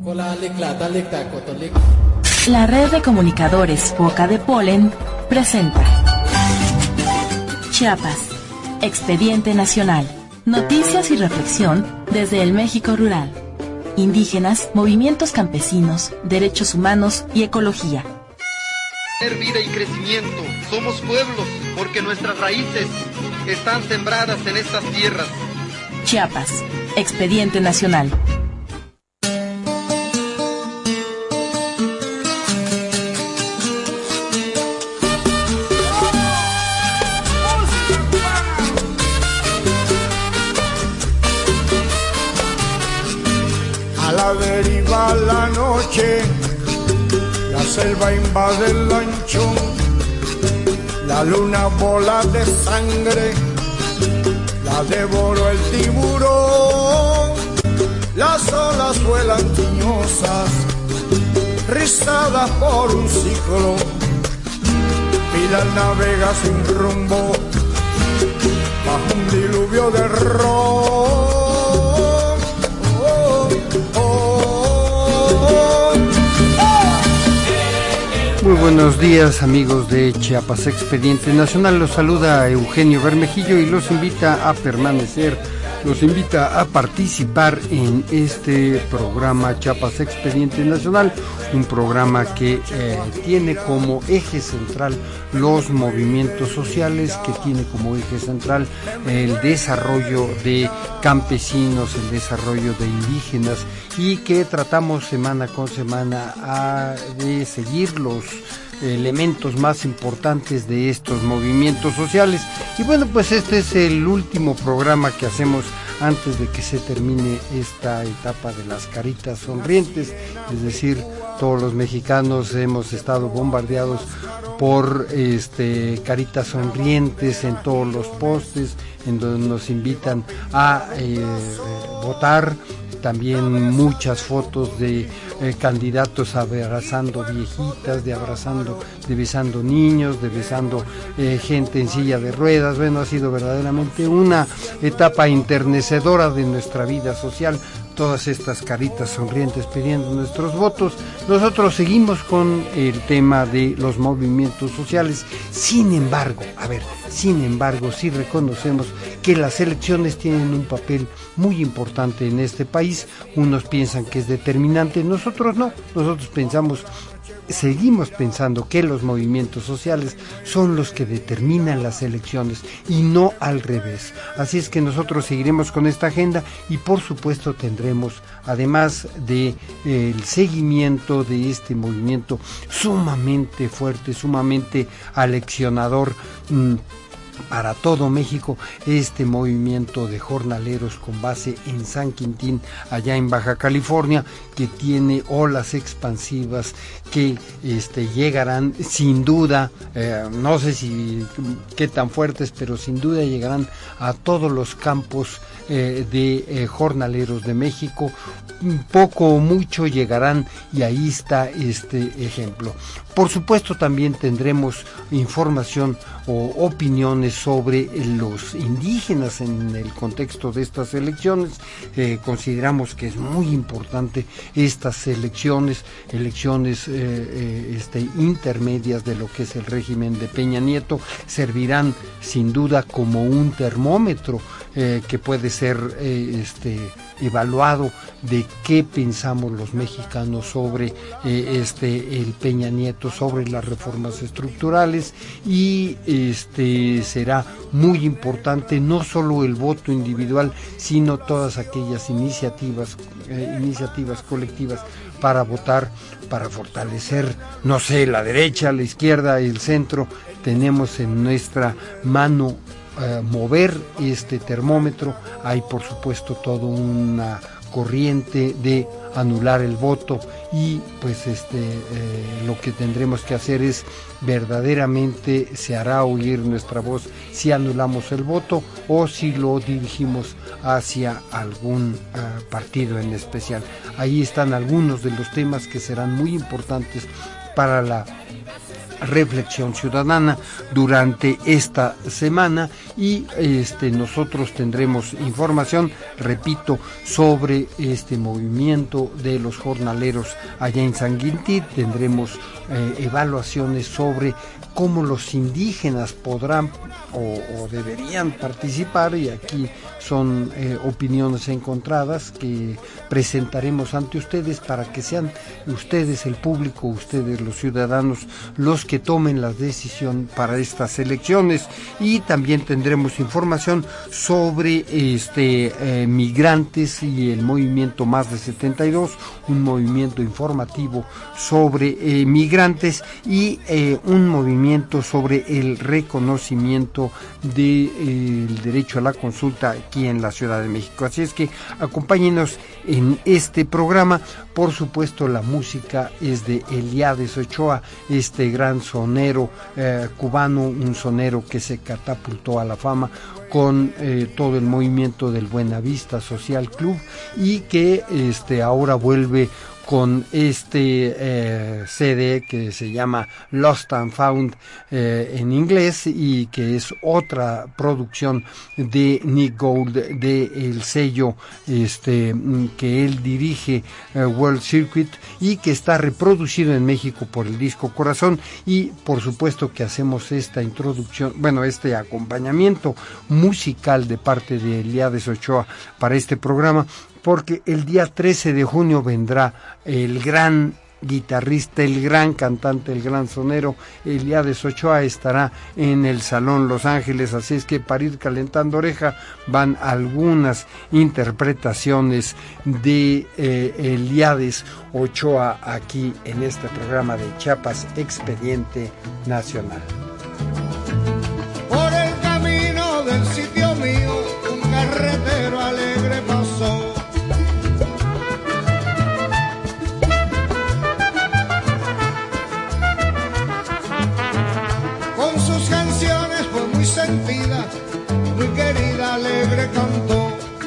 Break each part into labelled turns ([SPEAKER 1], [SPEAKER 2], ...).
[SPEAKER 1] La red de comunicadores Boca de Polen presenta Chiapas, Expediente Nacional. Noticias y reflexión desde el México rural. Indígenas, movimientos campesinos, derechos humanos y ecología.
[SPEAKER 2] Vida y crecimiento. Somos pueblos porque nuestras raíces están sembradas en estas tierras.
[SPEAKER 1] Chiapas, Expediente Nacional.
[SPEAKER 3] A la deriva la noche, la selva invade el lanchón, la luna bola de sangre, la devoró el tiburón, las olas vuelan tiñosas, rizadas por un ciclón, Pilar navega sin rumbo, bajo un diluvio de ron.
[SPEAKER 4] Muy buenos días, amigos de Chiapas Expediente Nacional. Los saluda Eugenio Bermejillo y los invita a permanecer, los invita a participar en este programa Chiapas Expediente Nacional, un programa que tiene como eje central los movimientos sociales, que tiene como eje central el desarrollo de campesinos, el desarrollo de indígenas, y que tratamos semana con semana de seguir los elementos más importantes de estos movimientos sociales. Y bueno, pues este es el último programa que hacemos antes de que se termine esta etapa de las caritas sonrientes, es decir, todos los mexicanos hemos estado bombardeados por caritas sonrientes en todos los postes, en donde nos invitan a votar. También muchas fotos de candidatos abrazando viejitas, de besando niños, de besando gente en silla de ruedas. Bueno, ha sido verdaderamente una etapa enternecedora de nuestra vida social. Todas estas caritas sonrientes pidiendo nuestros votos. Nosotros seguimos con el tema de los movimientos sociales. Sin embargo, sí reconocemos que las elecciones tienen un papel muy importante en este país. Unos piensan que es determinante, nosotros no. Nosotros seguimos pensando que los movimientos sociales son los que determinan las elecciones y no al revés. Así es que nosotros seguiremos con esta agenda y por supuesto tendremos, además de el seguimiento de este movimiento sumamente fuerte, sumamente aleccionador para todo México, este movimiento de jornaleros con base en San Quintín, allá en Baja California, que tiene olas expansivas que llegarán sin duda, no sé si qué tan fuertes, pero sin duda llegarán a todos los campos de jornaleros de México. Poco o mucho llegarán, y ahí está este ejemplo. Por supuesto también tendremos información o opiniones sobre los indígenas en el contexto de estas elecciones. Consideramos que es muy importante estas elecciones intermedias de lo que es el régimen de Peña Nieto. Servirán sin duda como un termómetro que puede ser evaluado de qué pensamos los mexicanos sobre el Peña Nieto, sobre las reformas estructurales, y será muy importante no solo el voto individual, sino todas aquellas iniciativas colectivas para votar, para fortalecer, no sé, la derecha, la izquierda, el centro. Tenemos en nuestra mano mover este termómetro. Hay por supuesto toda una corriente de anular el voto, y pues lo que tendremos que hacer es verdaderamente se hará oír nuestra voz si anulamos el voto o si lo dirigimos hacia algún partido en especial. Ahí están algunos de los temas que serán muy importantes para la reflexión ciudadana durante esta semana y nosotros tendremos información, repito, sobre este movimiento de los jornaleros allá en San Quintín. Tendremos evaluaciones sobre cómo los indígenas podrán o deberían participar, y aquí son opiniones encontradas que presentaremos ante ustedes para que sean ustedes, el público, ustedes los ciudadanos, los que tomen la decisión para estas elecciones. Y también tendremos información sobre migrantes y el movimiento Más de 72, un movimiento informativo sobre migrantes y un movimiento sobre el reconocimiento del derecho a la consulta aquí en la Ciudad de México. Así es que acompáñenos en este programa. Por supuesto, la música es de Eliades Ochoa, este gran sonero cubano, un sonero que se catapultó a la fama con todo el movimiento del Buenavista Social Club y que ahora vuelve con CD que se llama Lost and Found en inglés, y que es otra producción de Nick Gold, de el sello que él dirige, World Circuit, y que está reproducido en México por el disco Corazón. Y por supuesto que hacemos esta introducción, este acompañamiento musical de parte de Eliades Ochoa para este programa, porque el día 13 de junio vendrá el gran guitarrista, el gran cantante, el gran sonero Eliades Ochoa. Estará en el Salón Los Ángeles, así es que para ir calentando oreja van algunas interpretaciones de Eliades Ochoa aquí en este programa de Chiapas Expediente Nacional.
[SPEAKER 3] Por el camino del sitio mío, un carretero alegre pasó. Sentida, muy querida, alegre cantó.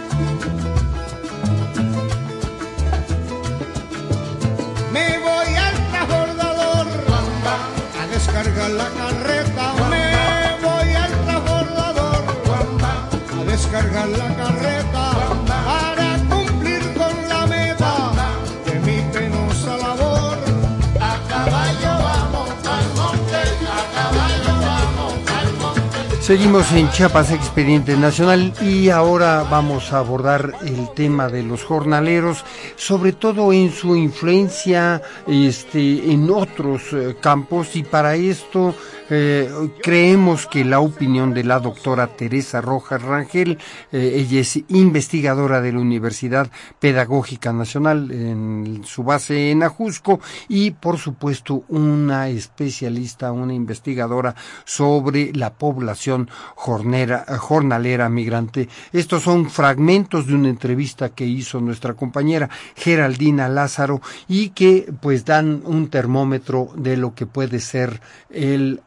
[SPEAKER 3] Me voy al transbordador a descargar la carreta. Me voy al transbordador a descargar la carreta para cumplir con la meta de mi penosa labor. A caballo vamos al monte, a caballo vamos al monte.
[SPEAKER 4] Seguimos en Chiapas Expediente Nacional y ahora vamos a abordar el tema de los jornaleros, sobre todo en su influencia en otros campos, y para esto creemos que la opinión de la doctora Teresa Rojas Rangel, ella es investigadora de la Universidad Pedagógica Nacional en su base en Ajusco, y por supuesto una especialista, una investigadora sobre la población jornalera migrante. Estos son fragmentos de una entrevista que hizo nuestra compañera Geraldina Lázaro y que pues dan un termómetro de lo que puede ser el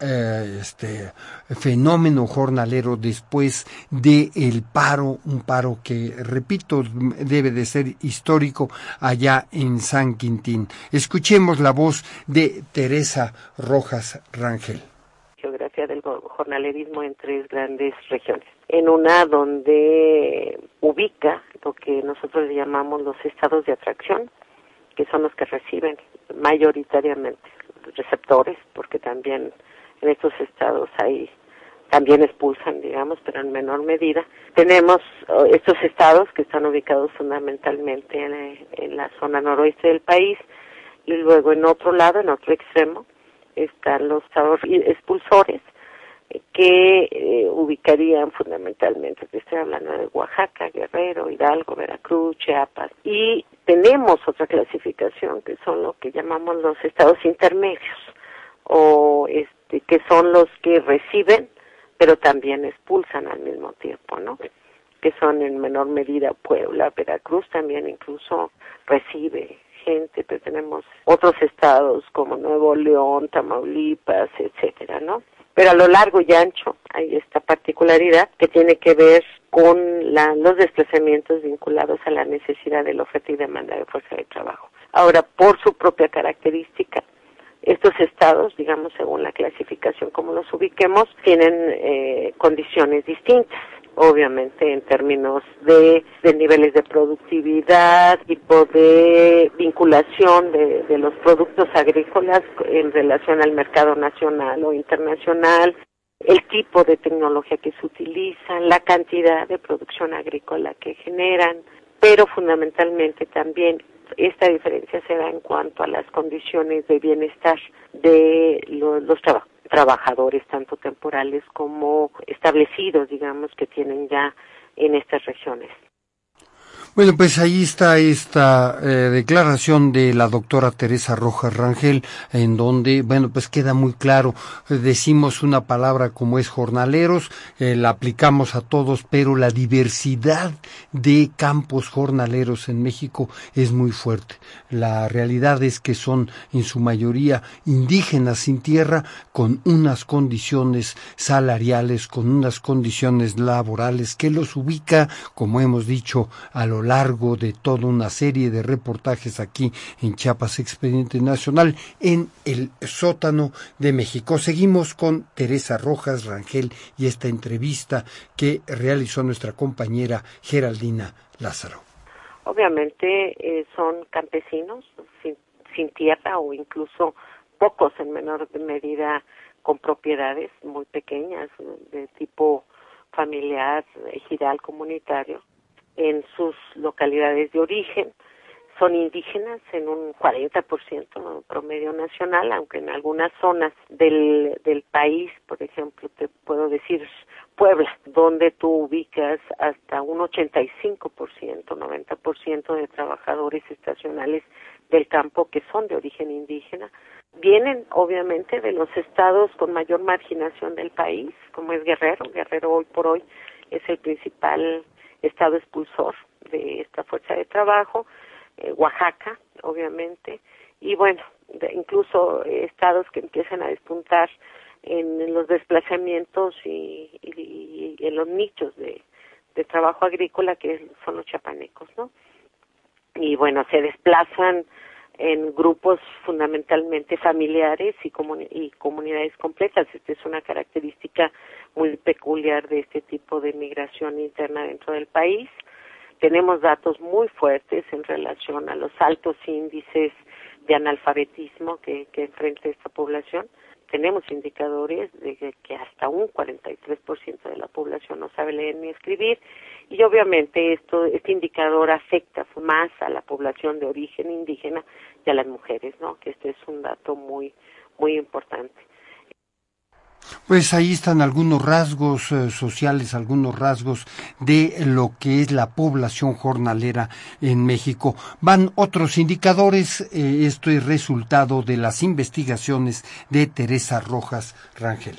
[SPEAKER 4] fenómeno jornalero después de el paro, un paro que, repito, debe de ser histórico allá en San Quintín. Escuchemos la voz de Teresa Rojas Rangel.
[SPEAKER 5] Geografía del jornalerismo en 3 grandes regiones. En una donde ubica lo que nosotros llamamos los estados de atracción, que son los que reciben mayoritariamente receptores, porque también en estos estados también expulsan, digamos, pero en menor medida. Tenemos estos estados que están ubicados fundamentalmente en la zona noroeste del país, y luego en otro lado, en otro extremo, están los estados expulsores que ubicarían fundamentalmente, te estoy hablando de Oaxaca, Guerrero, Hidalgo, Veracruz, Chiapas, y tenemos otra clasificación que son lo que llamamos los estados intermedios, o que son los que reciben pero también expulsan al mismo tiempo, ¿no? Que son en menor medida Puebla, Veracruz también incluso recibe gente, pero tenemos otros estados como Nuevo León, Tamaulipas, etcétera, ¿no? Pero a lo largo y ancho hay esta particularidad que tiene que ver con los desplazamientos vinculados a la necesidad de la oferta y demanda de fuerza de trabajo. Ahora, por su propia característica, Estos estados, digamos, según la clasificación como los ubiquemos, tienen condiciones distintas. Obviamente en términos de niveles de productividad, tipo de vinculación de los productos agrícolas en relación al mercado nacional o internacional, el tipo de tecnología que se utiliza, la cantidad de producción agrícola que generan, pero fundamentalmente también esta diferencia se da en cuanto a las condiciones de bienestar de los trabajadores, tanto temporales como establecidos, digamos, que tienen ya en estas regiones.
[SPEAKER 4] Bueno, pues ahí está esta declaración de la doctora Teresa Rojas Rangel, en donde, bueno, pues queda muy claro, decimos una palabra como es jornaleros, la aplicamos a todos, pero la diversidad de campos jornaleros en México es muy fuerte. La realidad es que son en su mayoría indígenas sin tierra, con unas condiciones salariales, con unas condiciones laborales que los ubica, como hemos dicho, a lo largo de toda una serie de reportajes aquí en Chiapas Expediente Nacional, en el sótano de México. Seguimos con Teresa Rojas Rangel y esta entrevista que realizó nuestra compañera Geraldina Lázaro.
[SPEAKER 5] Obviamente son campesinos sin tierra o incluso pocos en menor medida con propiedades muy pequeñas de tipo familiar, ejidal, comunitario, en sus localidades de origen. Son indígenas en un 40% promedio nacional, aunque en algunas zonas del país, por ejemplo, te puedo decir Puebla, donde tú ubicas hasta un 85%, 90% de trabajadores estacionales del campo que son de origen indígena. Vienen obviamente de los estados con mayor marginación del país, como es Guerrero. Guerrero hoy por hoy es el principal estado expulsor de esta fuerza de trabajo, Oaxaca, obviamente, y bueno, incluso estados que empiezan a despuntar en los desplazamientos y en los nichos de trabajo agrícola, que son los chiapanecos, ¿no? Y bueno, se desplazan en grupos fundamentalmente familiares y comunidades completas. Esta es una característica muy peculiar de este tipo de migración interna dentro del país. Tenemos datos muy fuertes en relación a los altos índices de analfabetismo que enfrenta esta población. Tenemos indicadores de que hasta un 43% de la población no sabe leer ni escribir, y obviamente este indicador afecta más a la población de origen indígena y a las mujeres, ¿no? Que este es un dato muy, muy importante.
[SPEAKER 4] Pues ahí están algunos rasgos sociales, algunos rasgos de lo que es la población jornalera en México. Van otros indicadores, esto es resultado de las investigaciones de Teresa Rojas Rangel.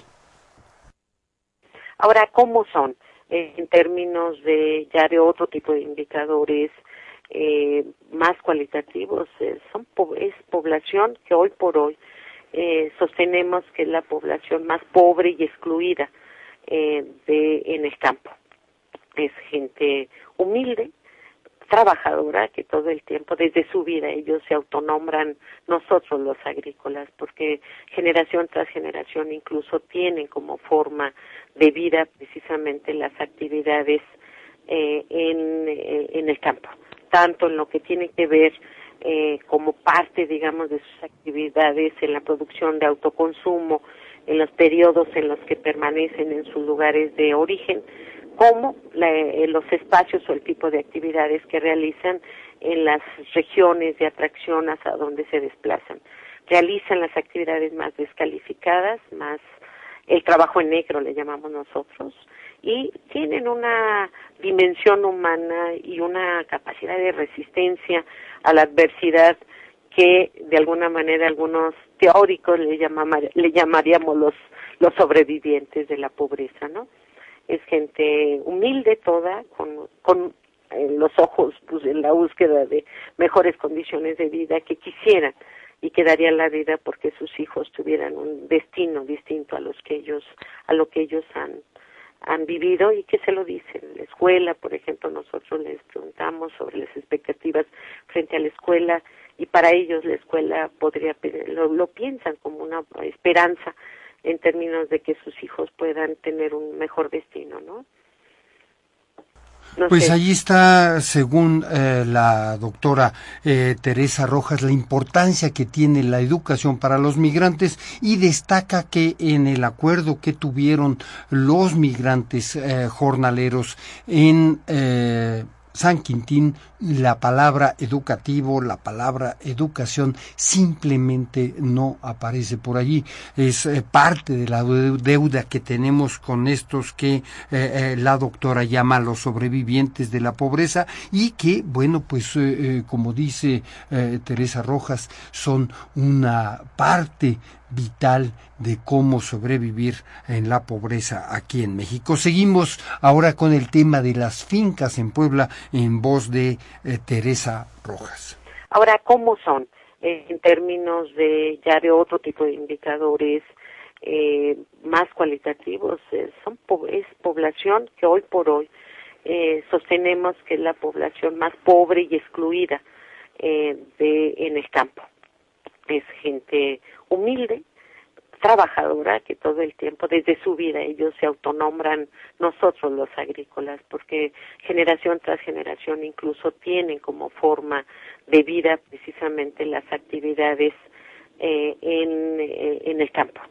[SPEAKER 5] Ahora, ¿cómo son? En términos de otro tipo de indicadores más cualitativos, es población que hoy por hoy sostenemos que es la población más pobre y excluida en el campo. Es gente humilde, trabajadora, que todo el tiempo, desde su vida, ellos se autonombran nosotros los agrícolas, porque generación tras generación incluso tienen como forma de vida precisamente las actividades en el campo, tanto en lo que tiene que ver como parte, digamos, de sus actividades en la producción de autoconsumo, en los periodos en los que permanecen en sus lugares de origen, como los espacios o el tipo de actividades que realizan en las regiones de atracción hacia donde se desplazan. Realizan las actividades más descalificadas, más el trabajo en negro le llamamos nosotros, y tienen una dimensión humana y una capacidad de resistencia a la adversidad que de alguna manera algunos teóricos le llamaríamos los sobrevivientes de la pobreza, ¿no? Es gente humilde toda, con los ojos pues en la búsqueda de mejores condiciones de vida, que quisieran y que darían la vida porque sus hijos tuvieran un destino distinto a lo que ellos han vivido, y que se lo dicen. En la escuela, por ejemplo, nosotros les preguntamos sobre las expectativas frente a la escuela. y para ellos la escuela lo piensan como una esperanza en términos de que sus hijos puedan tener un mejor destino, ¿no?
[SPEAKER 4] Pues ahí está, según la doctora Teresa Rojas, la importancia que tiene la educación para los migrantes, y destaca que en el acuerdo que tuvieron los migrantes jornaleros en San Quintín, la palabra educativo, la palabra educación simplemente no aparece por allí. Es parte de la deuda que tenemos con estos que la doctora llama los sobrevivientes de la pobreza, y que, bueno, pues como dice Teresa Rojas, son una parte vital de cómo sobrevivir en la pobreza aquí en México. Seguimos ahora con el tema de las fincas en Puebla, en voz de Teresa Rojas.
[SPEAKER 5] Ahora, ¿cómo son? En términos de otro tipo de indicadores más cualitativos, es población que hoy por hoy sostenemos que es la población más pobre y excluida en el campo. Es gente humilde, trabajadora, que todo el tiempo, desde su vida, ellos se autonombran nosotros los agrícolas, porque generación tras generación incluso tienen como forma de vida precisamente las actividades en el campo.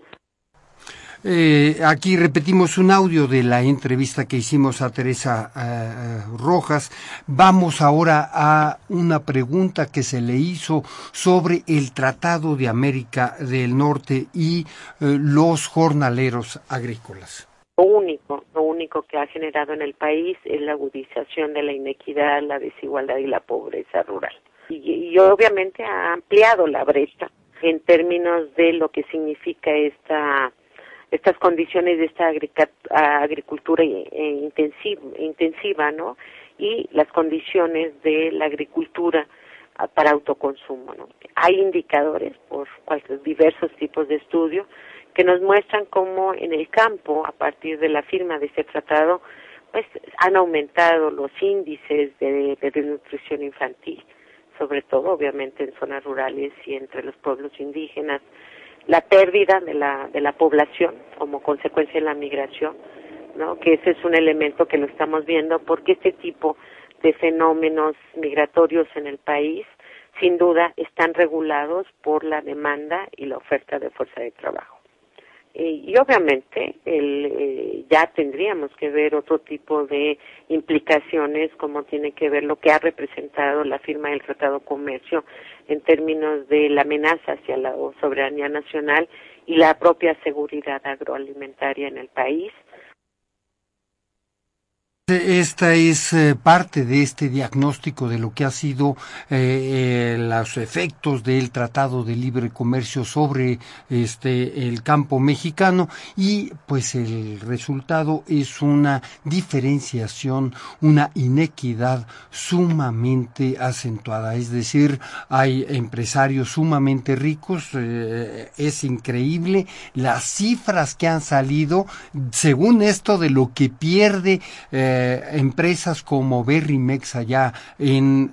[SPEAKER 4] Aquí repetimos un audio de la entrevista que hicimos a Teresa Rojas. Vamos ahora a una pregunta que se le hizo sobre el Tratado de América del Norte y los jornaleros agrícolas.
[SPEAKER 5] Lo único que ha generado en el país es la agudización de la inequidad, la desigualdad y la pobreza rural. Y obviamente ha ampliado la brecha en términos de lo que significa estas condiciones de esta agricultura intensiva, ¿no? Y las condiciones de la agricultura para autoconsumo, ¿no? Hay indicadores por diversos tipos de estudio que nos muestran cómo en el campo, a partir de la firma de este tratado, pues han aumentado los índices de desnutrición infantil, sobre todo obviamente en zonas rurales y entre los pueblos indígenas, la pérdida de la población como consecuencia de la migración, ¿no? Que ese es un elemento que lo estamos viendo, porque este tipo de fenómenos migratorios en el país, sin duda, están regulados por la demanda y la oferta de fuerza de trabajo. Y obviamente ya tendríamos que ver otro tipo de implicaciones, como tiene que ver lo que ha representado la firma del Tratado de Comercio en términos de la amenaza hacia la soberanía nacional y la propia seguridad agroalimentaria en el país.
[SPEAKER 4] Esta es parte de este diagnóstico de lo que ha sido los efectos del Tratado de Libre Comercio sobre el campo mexicano, y pues el resultado es una diferenciación, una inequidad sumamente acentuada. Es decir, hay empresarios sumamente ricos, es increíble las cifras que han salido según esto de lo que pierde empresas como Berrymex allá en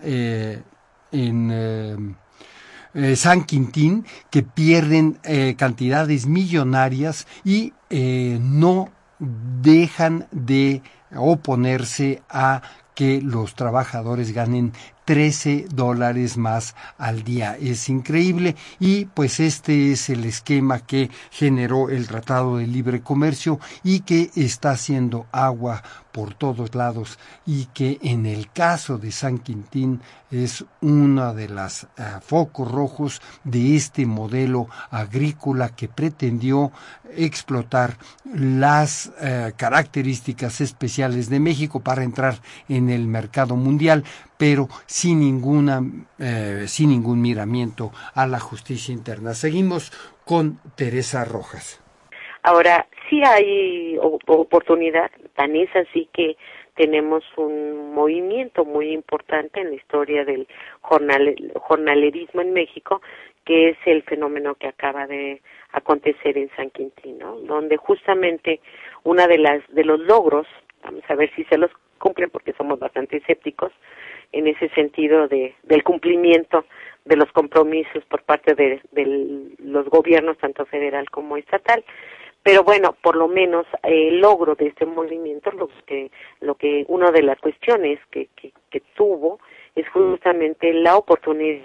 [SPEAKER 4] San Quintín, que pierden cantidades millonarias y no dejan de oponerse a que los trabajadores ganen $13 más al día. Es increíble, y pues este es el esquema que generó el Tratado de Libre Comercio y que está haciendo agua por todos lados, y que en el caso de San Quintín es uno de los focos rojos de este modelo agrícola que pretendió explotar las características especiales de México para entrar en el mercado mundial, pero sin ningún miramiento a la justicia interna. Seguimos con Teresa Rojas.
[SPEAKER 5] Ahora, sí hay oportunidad, tan es así que tenemos un movimiento muy importante en la historia del jornalerismo en México, que es el fenómeno que acaba de acontecer en San Quintín, ¿no? Donde justamente una de los logros, vamos a ver si se los cumplen porque somos bastante escépticos en ese sentido del cumplimiento los compromisos por parte de los gobiernos, tanto federal como estatal. Pero bueno, por lo menos el logro de este movimiento, una de las cuestiones que tuvo es justamente la oportunidad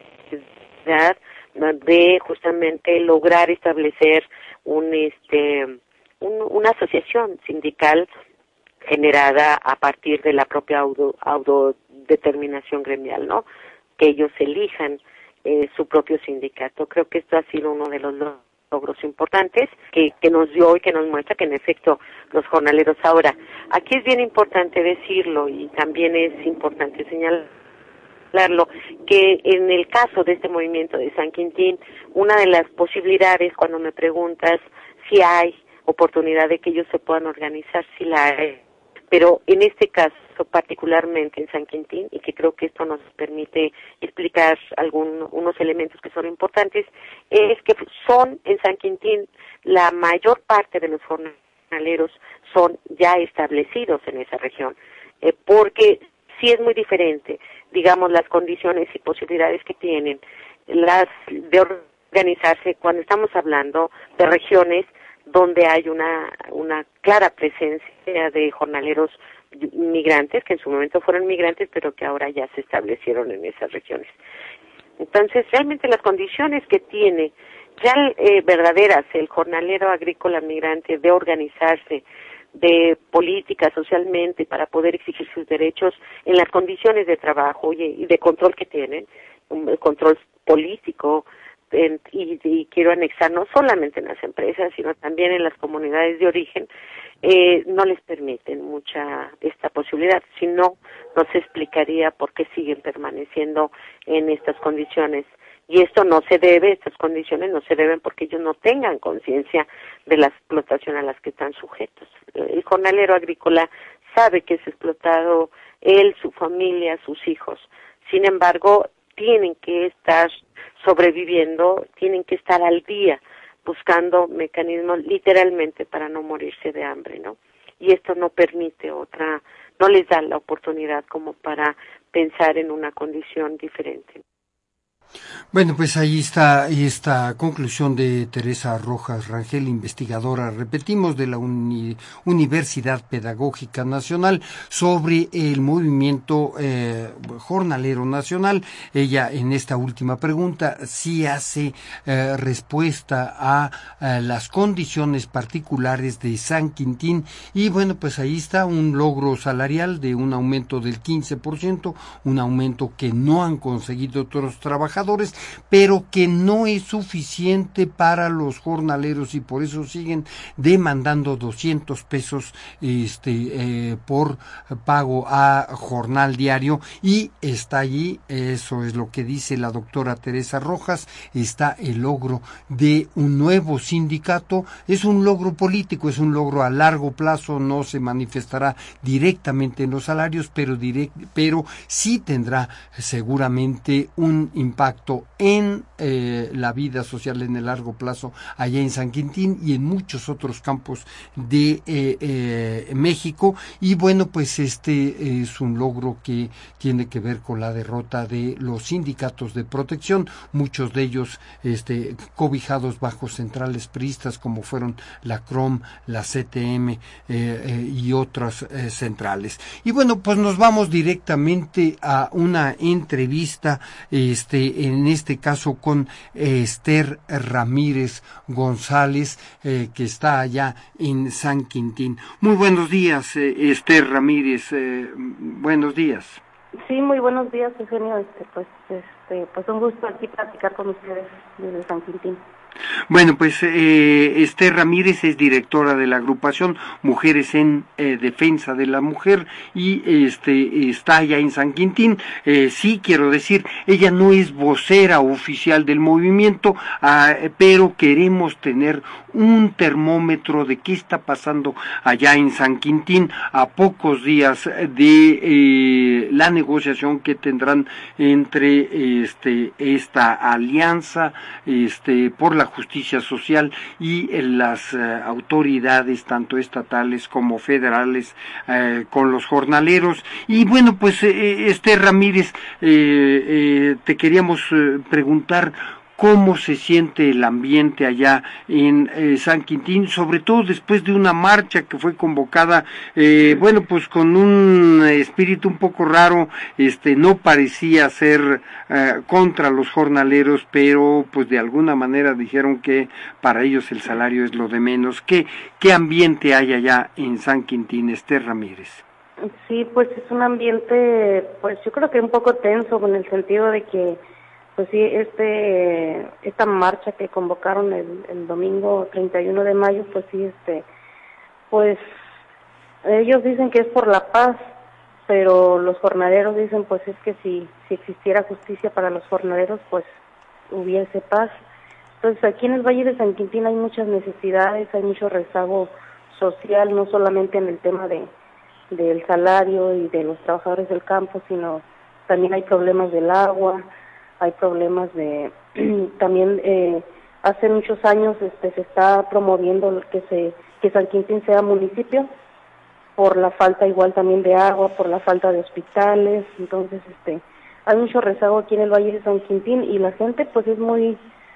[SPEAKER 5] de justamente lograr establecer una asociación sindical generada a partir de la propia autodeterminación gremial, ¿no? Que ellos elijan su propio sindicato. Creo que esto ha sido uno de los logros importantes que nos dio y que nos muestra que en efecto los jornaleros ahora, aquí es bien importante decirlo y también es importante señalarlo, que en el caso de este movimiento de San Quintín, una de las posibilidades cuando me preguntas si hay oportunidad de que ellos se puedan organizar, sí la hay, pero en este caso particularmente en San Quintín, y que creo que esto nos permite explicar unos elementos que son importantes, es que son en San Quintín la mayor parte de los jornaleros son ya establecidos en esa región, porque sí es muy diferente, digamos, las condiciones y posibilidades que tienen las de organizarse cuando estamos hablando de regiones donde hay una clara presencia de jornaleros migrantes, que en su momento fueron migrantes, pero que ahora ya se establecieron en esas regiones. Entonces, realmente las condiciones que tiene ya verdaderas el jornalero agrícola migrante de organizarse, de política socialmente para poder exigir sus derechos en las condiciones de trabajo y de control que tienen, un control político, y quiero anexar no solamente en las empresas, sino también en las comunidades de origen, no les permiten mucha esta posibilidad, si no, no se explicaría por qué siguen permaneciendo en estas condiciones. Y esto no se debe, estas condiciones no se deben porque ellos no tengan conciencia de la explotación a las que están sujetos. El jornalero agrícola sabe que es explotado él, su familia, sus hijos. Sin embargo, tienen que estar sobreviviendo, tienen que estar al día buscando mecanismos literalmente para no morirse de hambre, ¿no? Y esto no permite no les da la oportunidad como para pensar en una condición diferente.
[SPEAKER 4] Bueno, pues ahí está esta conclusión de Teresa Rojas Rangel, investigadora, repetimos, de la Universidad Pedagógica Nacional, sobre el movimiento jornalero nacional. Ella en esta última pregunta sí hace respuesta a las condiciones particulares de San Quintín, y bueno, pues ahí está un logro salarial de un aumento del 15%, un aumento que no han conseguido otros trabajadores, pero que no es suficiente para los jornaleros, y por eso siguen demandando 200 pesos por pago a jornal diario, y está allí, eso es lo que dice la doctora Teresa Rojas, está el logro de un nuevo sindicato. Es un logro político, es un logro a largo plazo, no se manifestará directamente en los salarios, pero sí tendrá seguramente un impacto en la vida social en el largo plazo allá en San Quintín y en muchos otros campos de México. Y bueno, pues este es un logro que tiene que ver con la derrota de los sindicatos de protección, muchos de ellos cobijados bajo centrales priistas como fueron la CROM, la CTM y otras centrales. Y bueno, pues nos vamos directamente a una entrevista en este caso con Esther Ramírez González, que está allá en San Quintín. Muy buenos días, Esther Ramírez, buenos días.
[SPEAKER 6] Sí, muy buenos días, Eugenio. Pues un gusto aquí platicar con ustedes desde San Quintín.
[SPEAKER 4] Bueno, pues Esther Ramírez es directora de la agrupación Mujeres en Defensa de la Mujer, y está allá en San Quintín. Sí, quiero decir, ella no es vocera oficial del movimiento, pero queremos tener un termómetro de qué está pasando allá en San Quintín a pocos días de la negociación que tendrán entre de esta alianza por la justicia social y las autoridades tanto estatales como federales con los jornaleros. Y bueno, pues Esther Ramírez, te queríamos preguntar cómo se siente el ambiente allá en San Quintín, sobre todo después de una marcha que fue convocada, bueno, pues con un espíritu un poco raro, no parecía ser contra los jornaleros, pero pues de alguna manera dijeron que para ellos el salario es lo de menos. ¿Qué ambiente hay allá en San Quintín, Esther Ramírez?
[SPEAKER 6] Sí, pues es un ambiente, pues yo creo que un poco tenso, en el sentido de que pues sí, esta marcha que convocaron el domingo 31 de mayo, pues sí, pues ellos dicen que es por la paz, pero los jornaleros dicen pues es que si existiera justicia para los jornaleros, pues hubiese paz. Entonces aquí en el Valle de San Quintín hay muchas necesidades, hay mucho rezago social, no solamente en el tema del salario y de los trabajadores del campo, sino también hay problemas del agua, hay problemas también hace muchos años se está promoviendo que San Quintín sea municipio por la falta igual también de agua, por la falta de hospitales. Entonces hay mucho rezago aquí en el Valle de San Quintín y la gente pues es muy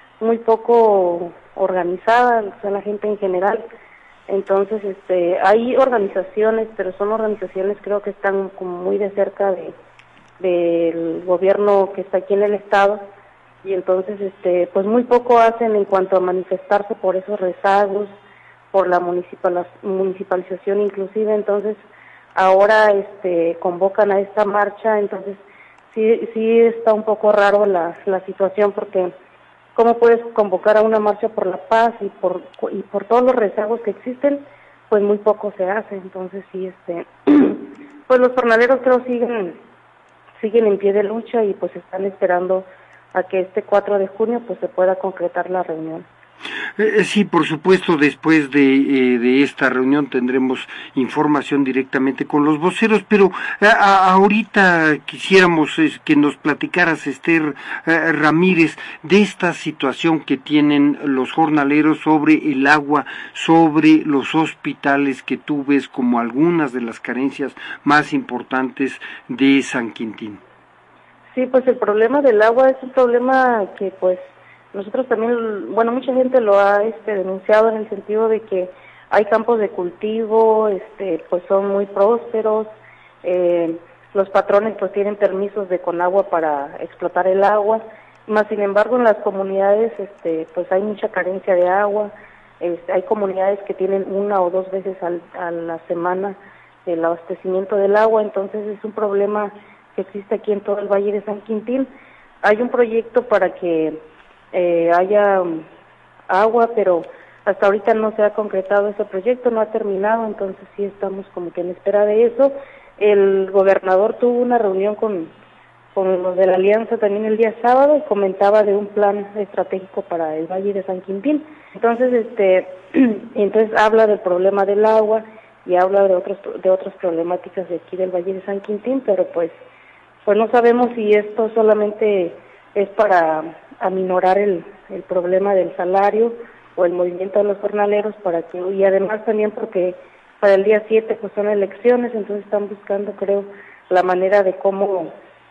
[SPEAKER 6] poco organizada, o sea, la gente en general. Entonces hay organizaciones, pero son organizaciones creo que están como muy de cerca del gobierno que está aquí en el estado, y entonces pues muy poco hacen en cuanto a manifestarse por esos rezagos, por la municipalización inclusive. Entonces ahora convocan a esta marcha, entonces sí está un poco raro la situación, porque cómo puedes convocar a una marcha por la paz y por todos los rezagos que existen, pues muy poco se hace. Entonces sí pues los jornaleros creo siguen en pie de lucha y pues están esperando a que este 4 de junio pues se pueda concretar la reunión.
[SPEAKER 4] Sí, por supuesto, después de esta reunión tendremos información directamente con los voceros, pero ahorita quisiéramos que nos platicaras, Esther Ramírez, de esta situación que tienen los jornaleros sobre el agua, sobre los hospitales, que tú ves como algunas de las carencias más importantes de San Quintín.
[SPEAKER 6] Sí, pues el problema del agua es un problema que pues nosotros también, bueno, mucha gente lo ha denunciado, en el sentido de que hay campos de cultivo, pues son muy prósperos, los patrones pues tienen permisos de Conagua para explotar el agua, más sin embargo en las comunidades pues hay mucha carencia de agua. Hay comunidades que tienen 1 o 2 veces a la semana el abastecimiento del agua. Entonces es un problema que existe aquí en todo el Valle de San Quintín. Hay un proyecto para que haya agua, pero hasta ahorita no se ha concretado ese proyecto, no ha terminado, entonces sí estamos como que en espera de eso. El gobernador tuvo una reunión con los de la Alianza también el día sábado y comentaba de un plan estratégico para el Valle de San Quintín. Entonces entonces habla del problema del agua y habla de otras problemáticas de aquí del Valle de San Quintín, pero pues no sabemos si esto solamente es para aminorar el problema del salario o el movimiento de los jornaleros, y además también porque para el día 7 pues son elecciones, entonces están buscando, creo, la manera de cómo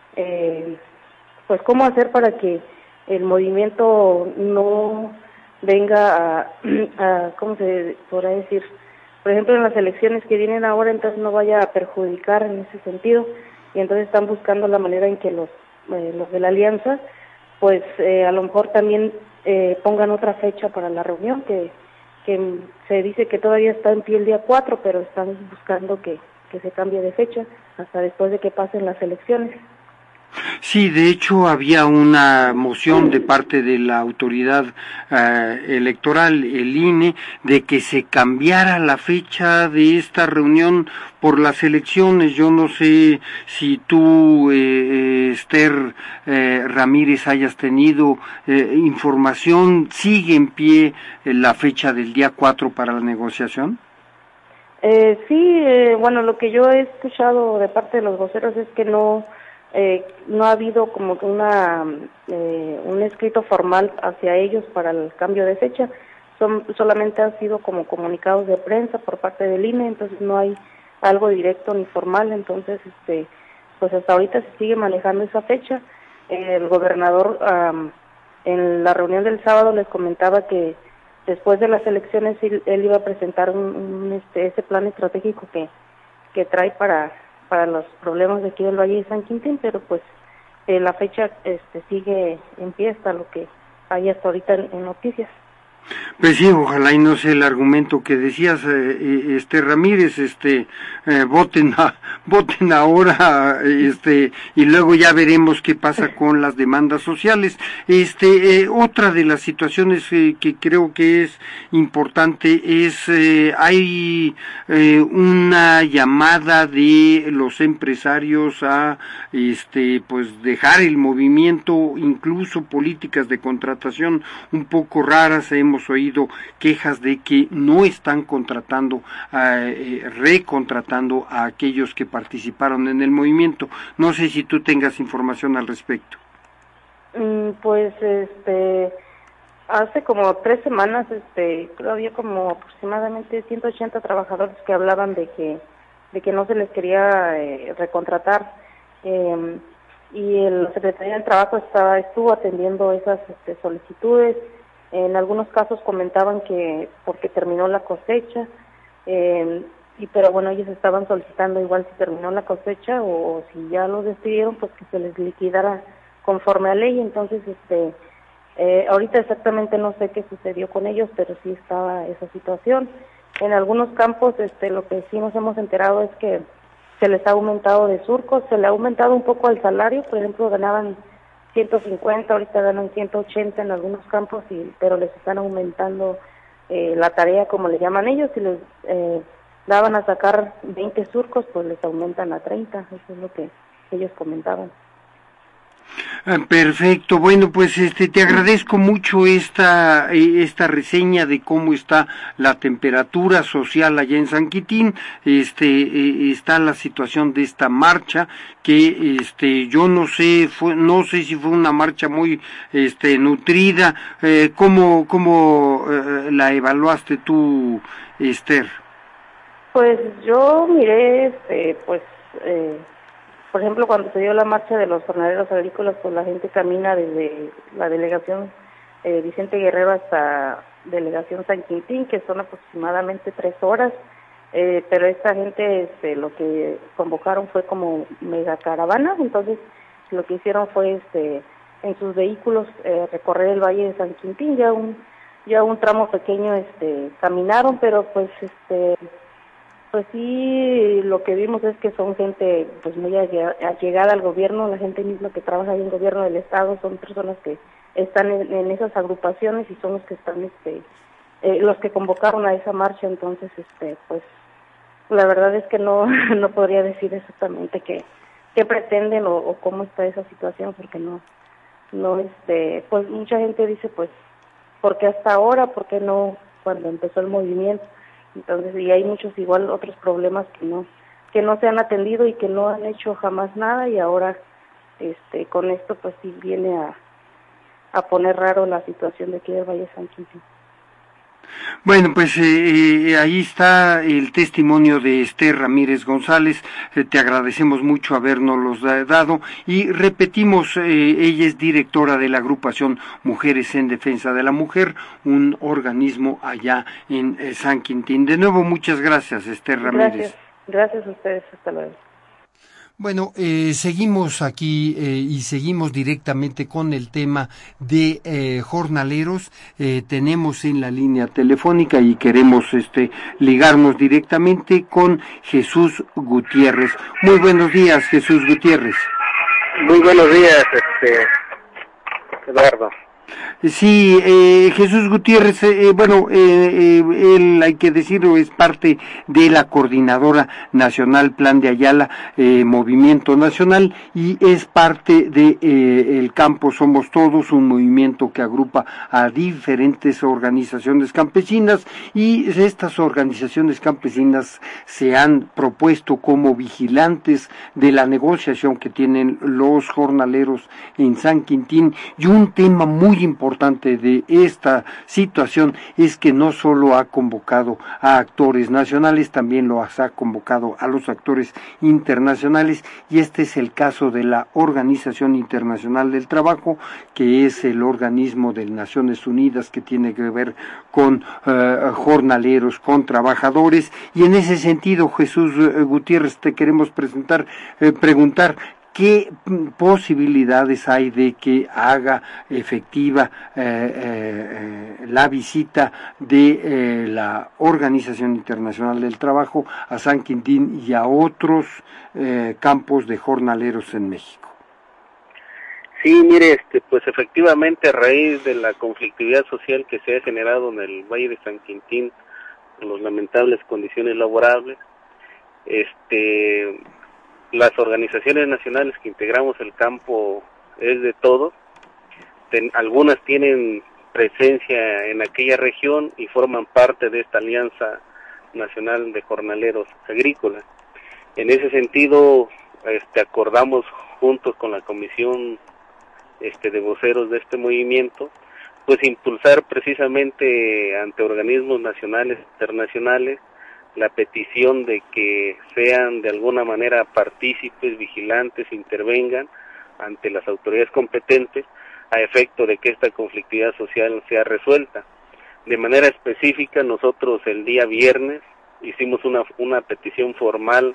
[SPEAKER 6] cómo hacer para que el movimiento no venga a ¿cómo se podrá decir? Por ejemplo, en las elecciones que vienen ahora, entonces no vaya a perjudicar en ese sentido, y entonces están buscando la manera en que los de la Alianza pues a lo mejor también pongan otra fecha para la reunión, que se dice que todavía está en pie el día 4, pero están buscando que se cambie de fecha hasta después de que pasen las elecciones.
[SPEAKER 4] Sí, de hecho había una moción de parte de la autoridad electoral, el INE, de que se cambiara la fecha de esta reunión por las elecciones. Yo no sé si tú, Esther Ramírez, hayas tenido información. ¿Sigue en pie la fecha del día 4 para la negociación?
[SPEAKER 6] Sí, bueno, lo que yo he escuchado de parte de los voceros es que no no ha habido como que un escrito formal hacia ellos para el cambio de fecha. Solamente han sido como comunicados de prensa por parte del INE, entonces no hay algo directo ni formal. Entonces pues hasta ahorita se sigue manejando esa fecha. El gobernador en la reunión del sábado les comentaba que después de las elecciones él iba a presentar ese plan estratégico que trae para los problemas de aquí del Valle de San Quintín, pero pues la fecha sigue en pie hasta lo que hay hasta ahorita en noticias.
[SPEAKER 4] Pues sí, ojalá y no sea el argumento que decías, Ramírez, voten ahora, y luego ya veremos qué pasa con las demandas sociales. Otra de las situaciones que creo que es importante es, hay una llamada de los empresarios a, pues dejar el movimiento, incluso políticas de contratación un poco raras. Hemos oído quejas de que no están contratando, recontratando a aquellos que participaron en el movimiento. No sé si tú tengas información al respecto.
[SPEAKER 6] Pues hace como 3 semanas creo había como aproximadamente 180 trabajadores que hablaban de que no se les quería recontratar, y la Secretaría del Trabajo estuvo atendiendo esas solicitudes. En algunos casos comentaban que porque terminó la cosecha, pero bueno, ellos estaban solicitando igual si terminó la cosecha o si ya los despidieron, pues que se les liquidara conforme a ley. Entonces, ahorita exactamente no sé qué sucedió con ellos, pero sí estaba esa situación. En algunos campos, lo que sí nos hemos enterado es que se les ha aumentado de surcos, se le ha aumentado un poco al salario. Por ejemplo, ganaban 150, ahorita ganan 180 en algunos campos, pero les están aumentando la tarea, como le llaman ellos. Si les daban a sacar 20 surcos, pues les aumentan a 30, eso es lo que ellos comentaban.
[SPEAKER 4] Perfecto, bueno, pues te agradezco mucho esta reseña de cómo está la temperatura social allá en San Quintín. Está la situación de esta marcha que yo no sé si fue una marcha muy nutrida. ¿Cómo la evaluaste tú, Esther?
[SPEAKER 6] Pues yo miré por ejemplo, cuando se dio la marcha de los jornaleros agrícolas, pues la gente camina desde la delegación Vicente Guerrero hasta delegación San Quintín, que son aproximadamente 3 horas, pero esta gente lo que convocaron fue como mega caravana. Entonces lo que hicieron fue en sus vehículos recorrer el Valle de San Quintín. Ya un tramo pequeño caminaron, pero pues sí, lo que vimos es que son gente pues muy allegada al gobierno. La gente misma que trabaja ahí en el gobierno del estado son personas que están en esas agrupaciones y son los que están los que convocaron a esa marcha. Entonces pues la verdad es que no podría decir exactamente qué pretenden o cómo está esa situación, porque no pues mucha gente dice pues ¿por qué hasta ahora? ¿Por qué no cuando empezó el movimiento? Entonces, y hay muchos igual otros problemas que no se han atendido y que no han hecho jamás nada, y ahora con esto pues sí viene a poner raro la situación de aquí del Valle de San Quintín.
[SPEAKER 4] Bueno, pues ahí está el testimonio de Esther Ramírez González. Te agradecemos mucho habernoslos dado y repetimos, ella es directora de la agrupación Mujeres en Defensa de la Mujer, un organismo allá en San Quintín. De nuevo, muchas gracias, Esther Ramírez.
[SPEAKER 6] Gracias a ustedes, hasta luego.
[SPEAKER 4] Bueno, seguimos aquí y seguimos directamente con el tema de jornaleros. Tenemos en la línea telefónica y queremos ligarnos directamente con Jesús Gutiérrez. Muy buenos días, Jesús Gutiérrez.
[SPEAKER 7] Muy buenos días, Eduardo.
[SPEAKER 4] Sí, Jesús Gutiérrez, él, hay que decirlo, es parte de la Coordinadora Nacional Plan de Ayala, Movimiento Nacional, y es parte de el Campo Somos Todos, un movimiento que agrupa a diferentes organizaciones campesinas, y estas organizaciones campesinas se han propuesto como vigilantes de la negociación que tienen los jornaleros en San Quintín, y un tema muy importante de esta situación es que no solo ha convocado a actores nacionales, también los ha convocado a los actores internacionales, y este es el caso de la Organización Internacional del Trabajo, que es el organismo de Naciones Unidas que tiene que ver con jornaleros, con trabajadores, y en ese sentido, Jesús Gutiérrez, te queremos preguntar ¿qué posibilidades hay de que haga efectiva la visita de la Organización Internacional del Trabajo a San Quintín y a otros campos de jornaleros en México?
[SPEAKER 7] Sí, mire, pues efectivamente a raíz de la conflictividad social que se ha generado en el Valle de San Quintín, en las lamentables condiciones laborables, las organizaciones nacionales que integramos el campo es de todos, algunas tienen presencia en aquella región y forman parte de esta Alianza Nacional de Jornaleros Agrícolas. En ese sentido, acordamos juntos con la Comisión de voceros de este movimiento, pues impulsar precisamente ante organismos nacionales e internacionales la petición de que sean de alguna manera partícipes, vigilantes, intervengan ante las autoridades competentes a efecto de que esta conflictividad social sea resuelta. De manera específica, nosotros el día viernes hicimos una petición formal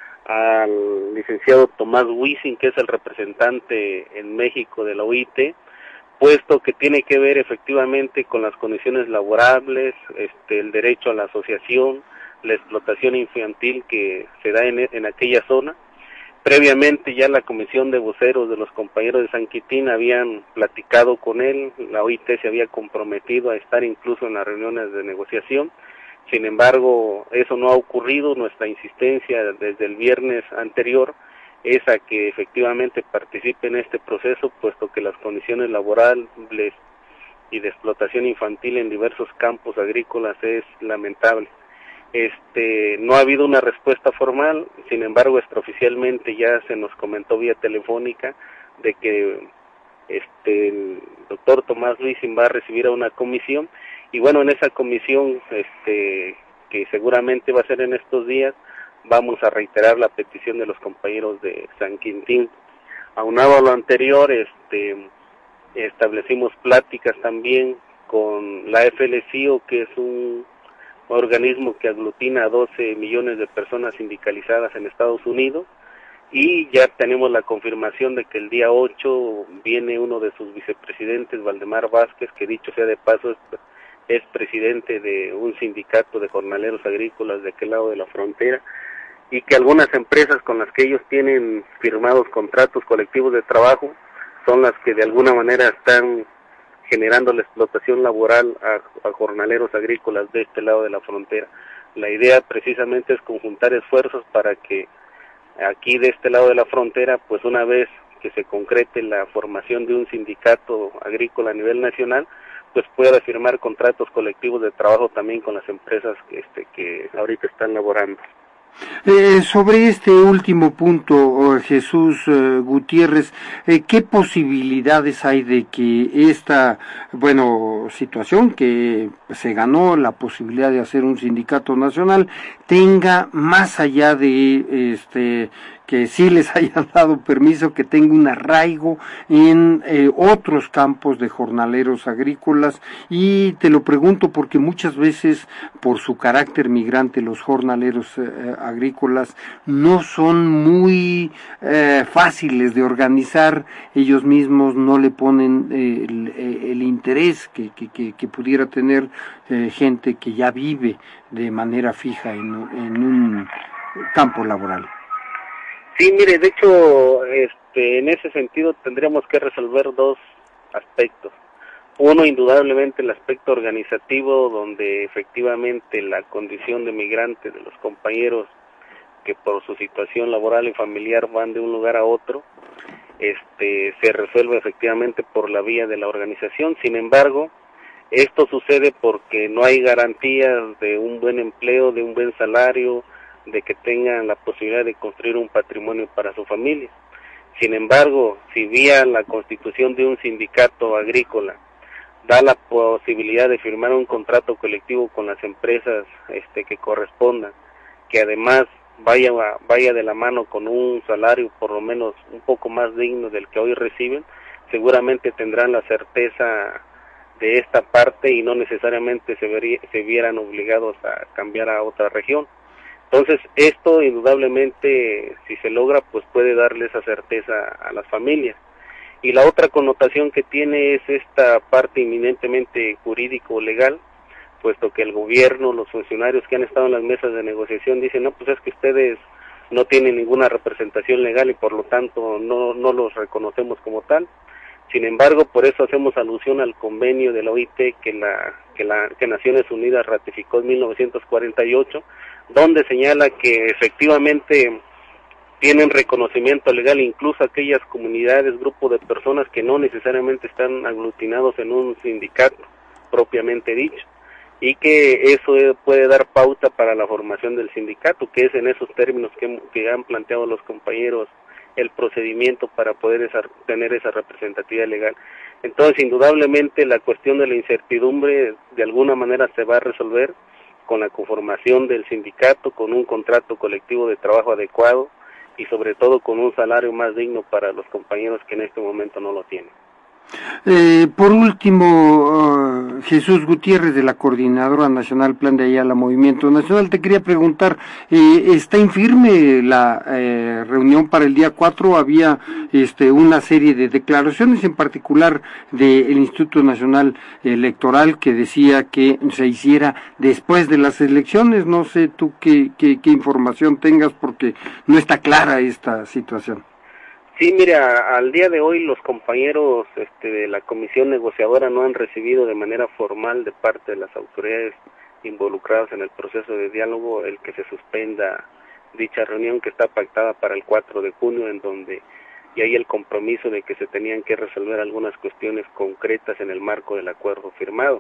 [SPEAKER 7] al licenciado Tomás Huizing, que es el representante en México de la OIT, puesto que tiene que ver efectivamente con las condiciones laborables, el derecho a la asociación, la explotación infantil que se da en aquella zona. Previamente ya la comisión de voceros de los compañeros de San Quintín habían platicado con él, la OIT se había comprometido a estar incluso en las reuniones de negociación. Sin embargo, eso no ha ocurrido. Nuestra insistencia desde el viernes anterior es a que efectivamente participe en este proceso, puesto que las condiciones laborales y de explotación infantil en diversos campos agrícolas es lamentable. No ha habido una respuesta formal, sin embargo, extraoficialmente ya se nos comentó vía telefónica de que el doctor Tomás Huizing va a recibir a una comisión, y bueno, en esa comisión, que seguramente va a ser en estos días, vamos a reiterar la petición de los compañeros de San Quintín. Aunado a lo anterior, establecimos pláticas también con la FLCIO, que es un organismo que aglutina a 12 millones de personas sindicalizadas en Estados Unidos, y ya tenemos la confirmación de que el día 8 viene uno de sus vicepresidentes, Valdemar Vázquez, que dicho sea de paso es presidente de un sindicato de jornaleros agrícolas de aquel lado de la frontera, y que algunas empresas con las que ellos tienen firmados contratos colectivos de trabajo son las que de alguna manera están generando la explotación laboral a jornaleros agrícolas de este lado de la frontera. La idea precisamente es conjuntar esfuerzos para que aquí de este lado de la frontera, pues una vez que se concrete la formación de un sindicato agrícola a nivel nacional, pues pueda firmar contratos colectivos de trabajo también con las empresas que ahorita están laborando.
[SPEAKER 4] Sobre este último punto, Jesús Gutiérrez, ¿qué posibilidades hay de que esta, situación que se ganó la posibilidad de hacer un sindicato nacional tenga, más allá de que sí les hayan dado permiso, que tenga un arraigo en otros campos de jornaleros agrícolas? Y te lo pregunto porque muchas veces, por su carácter migrante, los jornaleros agrícolas no son muy fáciles de organizar. Ellos mismos no le ponen el interés que pudiera tener gente que ya vive de manera fija en un campo laboral.
[SPEAKER 7] Sí, mire, de hecho, en ese sentido tendríamos que resolver dos aspectos. Uno, indudablemente el aspecto organizativo, donde efectivamente la condición de migrante de los compañeros que por su situación laboral y familiar van de un lugar a otro, se resuelve efectivamente por la vía de la organización. Sin embargo, esto sucede porque no hay garantías de un buen empleo, de un buen salario, de que tengan la posibilidad de construir un patrimonio para su familia. Sin embargo, si vía la constitución de un sindicato agrícola da la posibilidad de firmar un contrato colectivo con las empresas que correspondan, que además vaya de la mano con un salario por lo menos un poco más digno del que hoy reciben, seguramente tendrán la certeza de esta parte y no necesariamente se vieran obligados a cambiar a otra región. Entonces, esto indudablemente, si se logra, pues puede darle esa certeza a las familias. Y la otra connotación que tiene es esta parte eminentemente jurídico-legal, puesto que el gobierno, los funcionarios que han estado en las mesas de negociación dicen, no, pues es que ustedes no tienen ninguna representación legal y por lo tanto no los reconocemos como tal. Sin embargo, por eso hacemos alusión al convenio de la OIT que Naciones Unidas ratificó en 1948, donde señala que efectivamente tienen reconocimiento legal incluso aquellas comunidades, grupos de personas que no necesariamente están aglutinados en un sindicato propiamente dicho, y que eso puede dar pauta para la formación del sindicato, que es en esos términos que han planteado los compañeros el procedimiento para poder tener esa representatividad legal. Entonces, indudablemente, la cuestión de la incertidumbre de alguna manera se va a resolver con la conformación del sindicato, con un contrato colectivo de trabajo adecuado y sobre todo con un salario más digno para los compañeros que en este momento no lo tienen.
[SPEAKER 4] Por último, Jesús Gutiérrez, de la Coordinadora Nacional Plan de Ayala Movimiento Nacional, te quería preguntar, ¿está infirme la reunión para el día 4? Había una serie de declaraciones, en particular del Instituto Nacional Electoral, que decía que se hiciera después de las elecciones. No sé tú qué información tengas, porque no está clara esta situación.
[SPEAKER 7] Sí, mira, al día de hoy los compañeros de la comisión negociadora no han recibido de manera formal de parte de las autoridades involucradas en el proceso de diálogo el que se suspenda dicha reunión que está pactada para el 4 de junio, en donde ya hay el compromiso de que se tenían que resolver algunas cuestiones concretas en el marco del acuerdo firmado.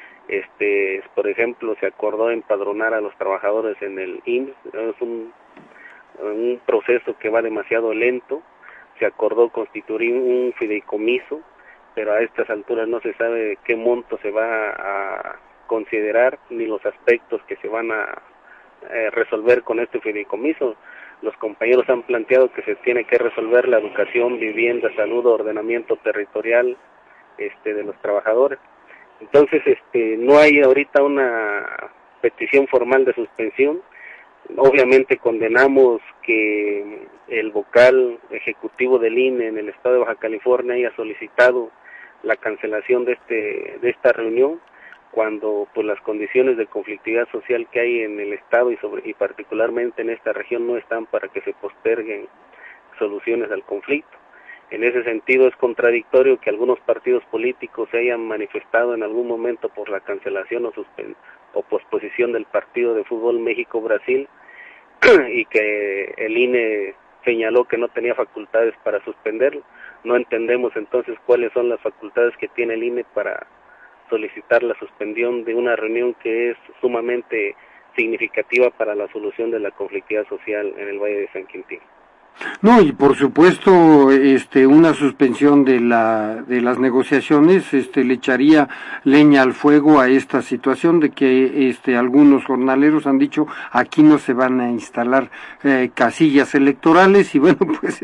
[SPEAKER 7] Por ejemplo, se acordó empadronar a los trabajadores en el IMSS, es un proceso que va demasiado lento. Se acordó constituir un fideicomiso, pero a estas alturas no se sabe qué monto se va a considerar ni los aspectos que se van a resolver con este fideicomiso. Los compañeros han planteado que se tiene que resolver la educación, vivienda, salud, ordenamiento territorial de los trabajadores. Entonces, no hay ahorita una petición formal de suspensión. Obviamente condenamos que el vocal ejecutivo del INE en el estado de Baja California haya solicitado la cancelación de esta reunión, cuando pues las condiciones de conflictividad social que hay en el estado y particularmente en esta región no están para que se posterguen soluciones al conflicto. En ese sentido es contradictorio que algunos partidos políticos se hayan manifestado en algún momento por la cancelación o posposición del partido de fútbol México-Brasil y que el INE señaló que no tenía facultades para suspenderlo. No entendemos entonces cuáles son las facultades que tiene el INE para solicitar la suspensión de una reunión que es sumamente significativa para la solución de la conflictividad social en el Valle de San Quintín.
[SPEAKER 4] No, y por supuesto, una suspensión de las negociaciones, le echaría leña al fuego a esta situación de que, algunos jornaleros han dicho, aquí no se van a instalar casillas electorales, y bueno, pues,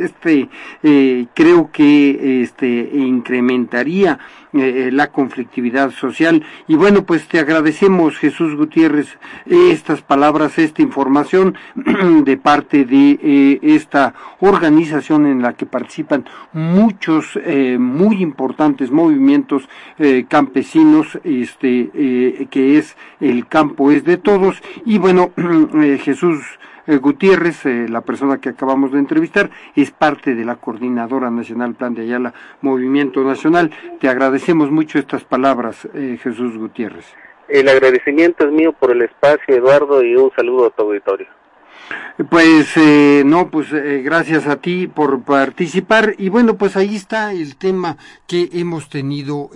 [SPEAKER 4] creo que, incrementaría la conflictividad social. Y bueno, pues te agradecemos, Jesús Gutiérrez, estas palabras, esta información de parte de esta organización en la que participan muchos muy importantes movimientos campesinos, que es El Campo es de Todos. Y bueno, Jesús Gutiérrez, la persona que acabamos de entrevistar, es parte de la Coordinadora Nacional Plan de Ayala Movimiento Nacional. Te agradecemos mucho estas palabras, Jesús Gutiérrez.
[SPEAKER 7] El agradecimiento es mío por el espacio, Eduardo, y un saludo a tu auditorio.
[SPEAKER 4] Pues gracias a ti por participar, y bueno, pues ahí está el tema que hemos tenido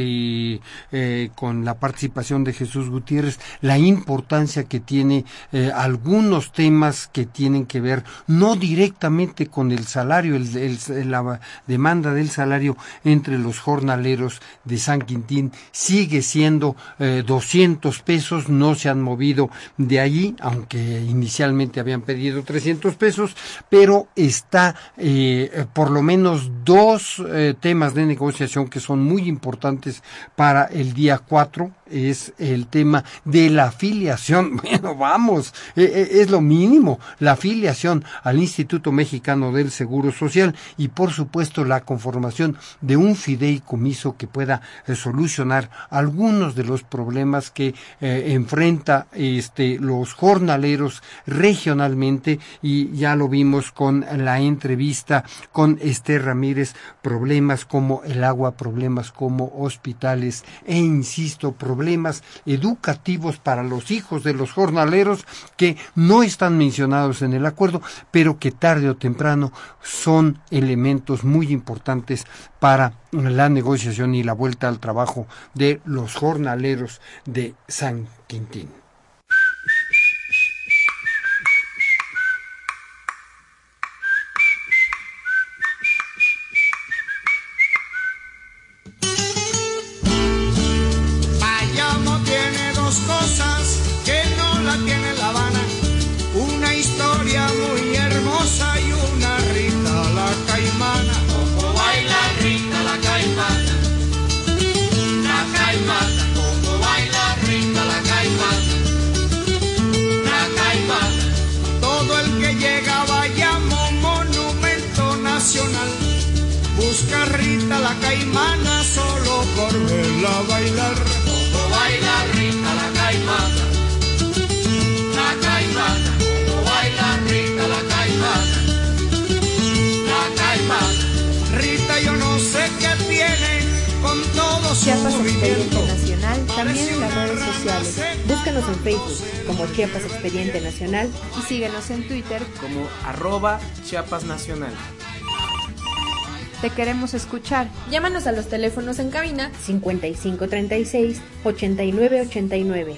[SPEAKER 4] con la participación de Jesús Gutiérrez, la importancia que tiene algunos temas que tienen que ver no directamente con el salario, la demanda del salario entre los jornaleros de San Quintín sigue siendo 200 pesos, no se han movido de allí, aunque inicialmente habían pedido 300 pesos, pero está por lo menos dos temas de negociación que son muy importantes para el día 4. Es el tema de la afiliación, bueno, vamos, es lo mínimo, la afiliación al Instituto Mexicano del Seguro Social, y por supuesto la conformación de un fideicomiso que pueda solucionar algunos de los problemas que enfrenta los jornaleros regionalmente, y ya lo vimos con la entrevista con Esther Ramírez, problemas como el agua, problemas como hospitales e insisto, problemas educativos para los hijos de los jornaleros que no están mencionados en el acuerdo, pero que tarde o temprano son elementos muy importantes para la negociación y la vuelta al trabajo de los jornaleros de San Quintín.
[SPEAKER 3] Busca Rita la caimana solo por verla bailar.
[SPEAKER 8] Como baila Rita la caimana, como baila Rita la caimana.
[SPEAKER 3] Rita yo no sé qué tiene con todo su
[SPEAKER 9] Chiapas Expediente
[SPEAKER 3] movimiento.
[SPEAKER 9] Nacional, también en las redes sociales. Búscanos en Facebook como Chiapas Expediente Nacional y síguenos en Twitter
[SPEAKER 10] como @Chiapas Nacional.
[SPEAKER 9] Te queremos escuchar.
[SPEAKER 11] Llámanos a los teléfonos en cabina
[SPEAKER 9] 5536-8989.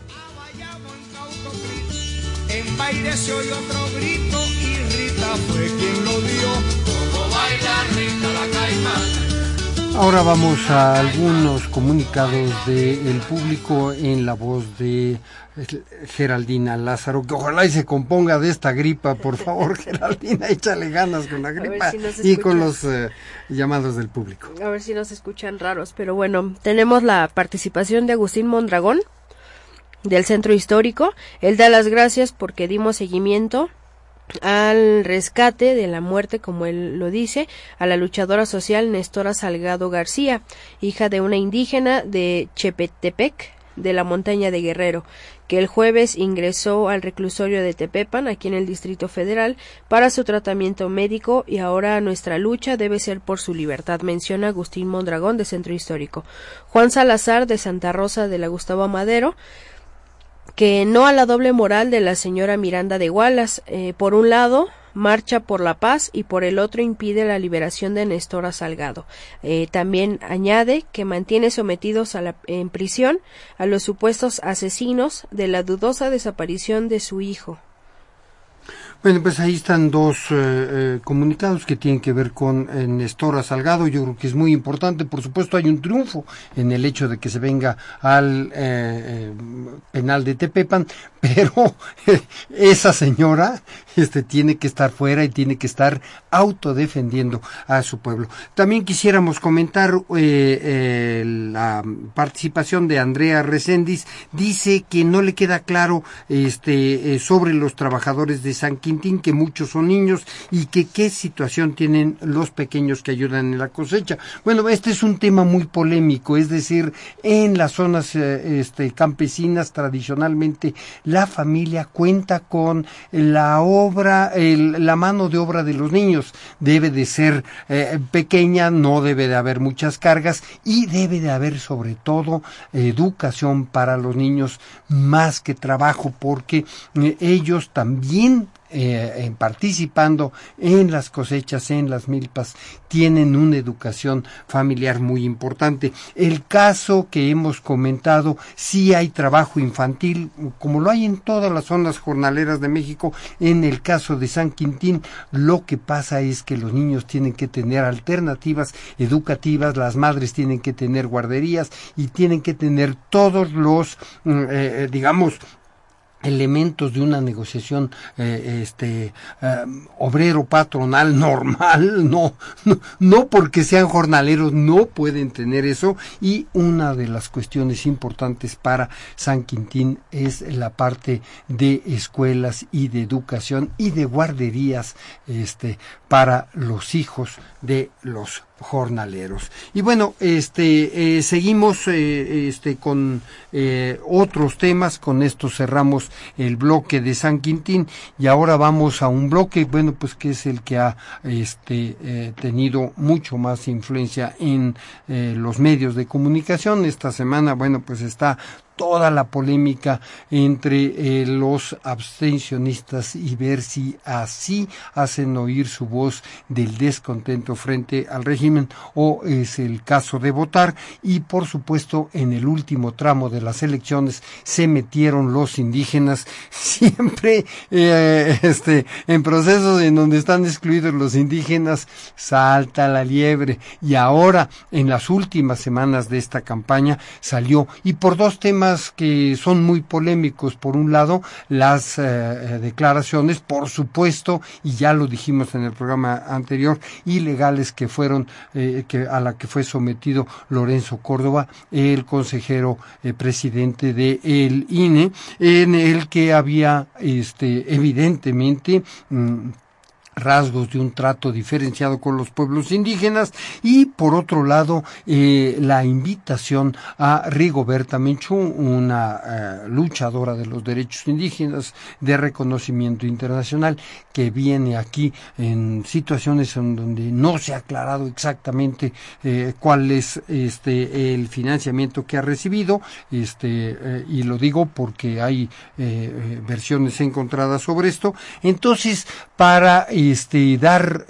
[SPEAKER 3] En baile se oyó otro grito y Rita fue quien lo dio.
[SPEAKER 8] Como baila Rita la caimana.
[SPEAKER 4] Ahora vamos a algunos comunicados del público en la voz de Geraldina Lázaro, que ojalá y se componga de esta gripa, por favor, Geraldina, échale ganas con la gripa y con los llamados del público.
[SPEAKER 12] A ver si nos escuchan raros, pero bueno, tenemos la participación de Agustín Mondragón, del Centro Histórico. Él da las gracias porque dimos seguimiento al rescate de la muerte, como él lo dice, a la luchadora social Nestora Salgado García, hija de una indígena de Chepetepec, de la montaña de Guerrero, que el jueves ingresó al reclusorio de Tepepan, aquí en el Distrito Federal, para su tratamiento médico, y ahora nuestra lucha debe ser por su libertad, menciona Agustín Mondragón, de Centro Histórico. Juan Salazar, de Santa Rosa de la Gustavo Madero, que no a la doble moral de la señora Miranda de Gualas. Por un lado marcha por la paz y por el otro impide la liberación de Nestora Salgado. También añade que mantiene sometidos en prisión a los supuestos asesinos de la dudosa desaparición de su hijo.
[SPEAKER 4] Bueno, pues ahí están dos comunicados que tienen que ver con Nestora Salgado. Yo creo que es muy importante. Por supuesto, hay un triunfo en el hecho de que se venga al penal de Tepepan, pero esa señora tiene que estar fuera y tiene que estar autodefendiendo a su pueblo. También quisiéramos comentar la participación de Andrea Reséndiz. Dice que no le queda claro sobre los trabajadores de San Quintín, que muchos son niños y que qué situación tienen los pequeños que ayudan en la cosecha. Bueno, este es un tema muy polémico, es decir, en las zonas campesinas tradicionalmente la la familia cuenta con la mano de obra de los niños. Debe de ser pequeña, no debe de haber muchas cargas y debe de haber sobre todo educación para los niños más que trabajo, porque ellos también participando en las cosechas, en las milpas, tienen una educación familiar muy importante. El caso que hemos comentado, sí hay trabajo infantil, como lo hay en todas las zonas jornaleras de México. En el caso de San Quintín, lo que pasa es que los niños tienen que tener alternativas educativas, las madres tienen que tener guarderías y tienen que tener todos los, elementos de una negociación obrero patronal normal, no porque sean jornaleros no pueden tener eso. Y una de las cuestiones importantes para San Quintín es la parte de escuelas y de educación y de guarderías para los hijos de los jornaleros. Y bueno, seguimos con otros temas. Con esto cerramos el bloque de San Quintín y ahora vamos a un bloque, bueno, pues que es el que ha tenido mucho más influencia en los medios de comunicación. Esta semana, bueno, pues está toda la polémica entre los abstencionistas y ver si así hacen oír su voz del descontento frente al régimen o es el caso de votar. Y por supuesto en el último tramo de las elecciones se metieron los indígenas, siempre en procesos en donde están excluidos los indígenas salta la liebre, y ahora en las últimas semanas de esta campaña salió, y por dos temas que son muy polémicos. Por un lado, las declaraciones, por supuesto, y ya lo dijimos en el programa anterior, ilegales que fueron a la que fue sometido Lorenzo Córdoba, el consejero presidente de el INE, en el que había evidentemente rasgos de un trato diferenciado con los pueblos indígenas. Y por otro lado, la invitación a Rigoberta Menchú, una luchadora de los derechos indígenas de reconocimiento internacional, que viene aquí en situaciones en donde no se ha aclarado exactamente cuál es el financiamiento que ha recibido, y lo digo porque hay versiones encontradas sobre esto. Entonces, para dar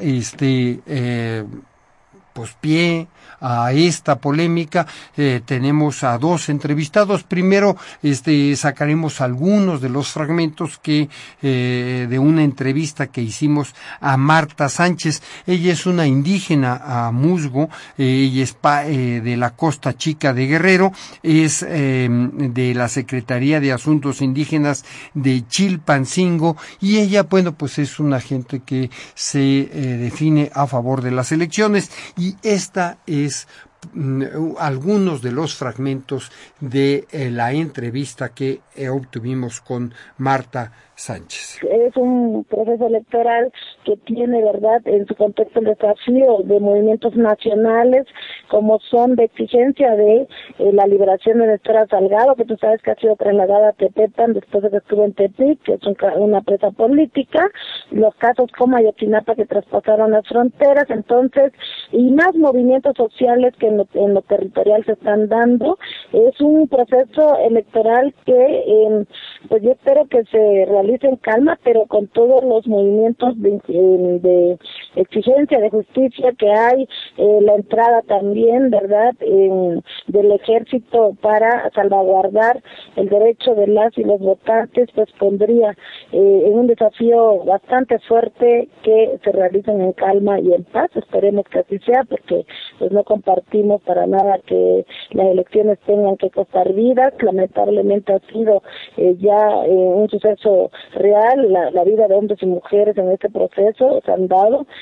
[SPEAKER 4] pues pie a esta polémica, tenemos a dos entrevistados. Primero sacaremos algunos de los fragmentos que de una entrevista que hicimos a Marta Sánchez. Ella es una indígena musgo, ella es de la Costa Chica de Guerrero, es de la Secretaría de Asuntos Indígenas de Chilpancingo, y ella, bueno, pues es una gente que se define a favor de las elecciones, y esta es algunos de los fragmentos de la entrevista que obtuvimos con Marta Sánchez.
[SPEAKER 13] Es un proceso electoral que tiene, verdad, en su contexto el desafío de movimientos nacionales, como son de exigencia de la liberación de Nestora Salgado, que tú sabes que ha sido trasladada a Tepepan después de que estuvo en Tepic, que es una presa política, los casos como Ayotzinapa que traspasaron las fronteras, entonces, y más movimientos sociales que en lo territorial se están dando. Es un proceso electoral que pues yo espero que se realice en calma, pero con todos los movimientos de exigencia de justicia que hay, la entrada también, verdad, del ejército para salvaguardar el derecho de las y los votantes, pues pondría en un desafío bastante fuerte que se realicen en calma y en paz. Esperemos que así sea, porque pues no compartimos para nada que las elecciones tengan que costar vidas. Lamentablemente ha sido ya un suceso real, la vida de hombres y mujeres en este proceso se han dado,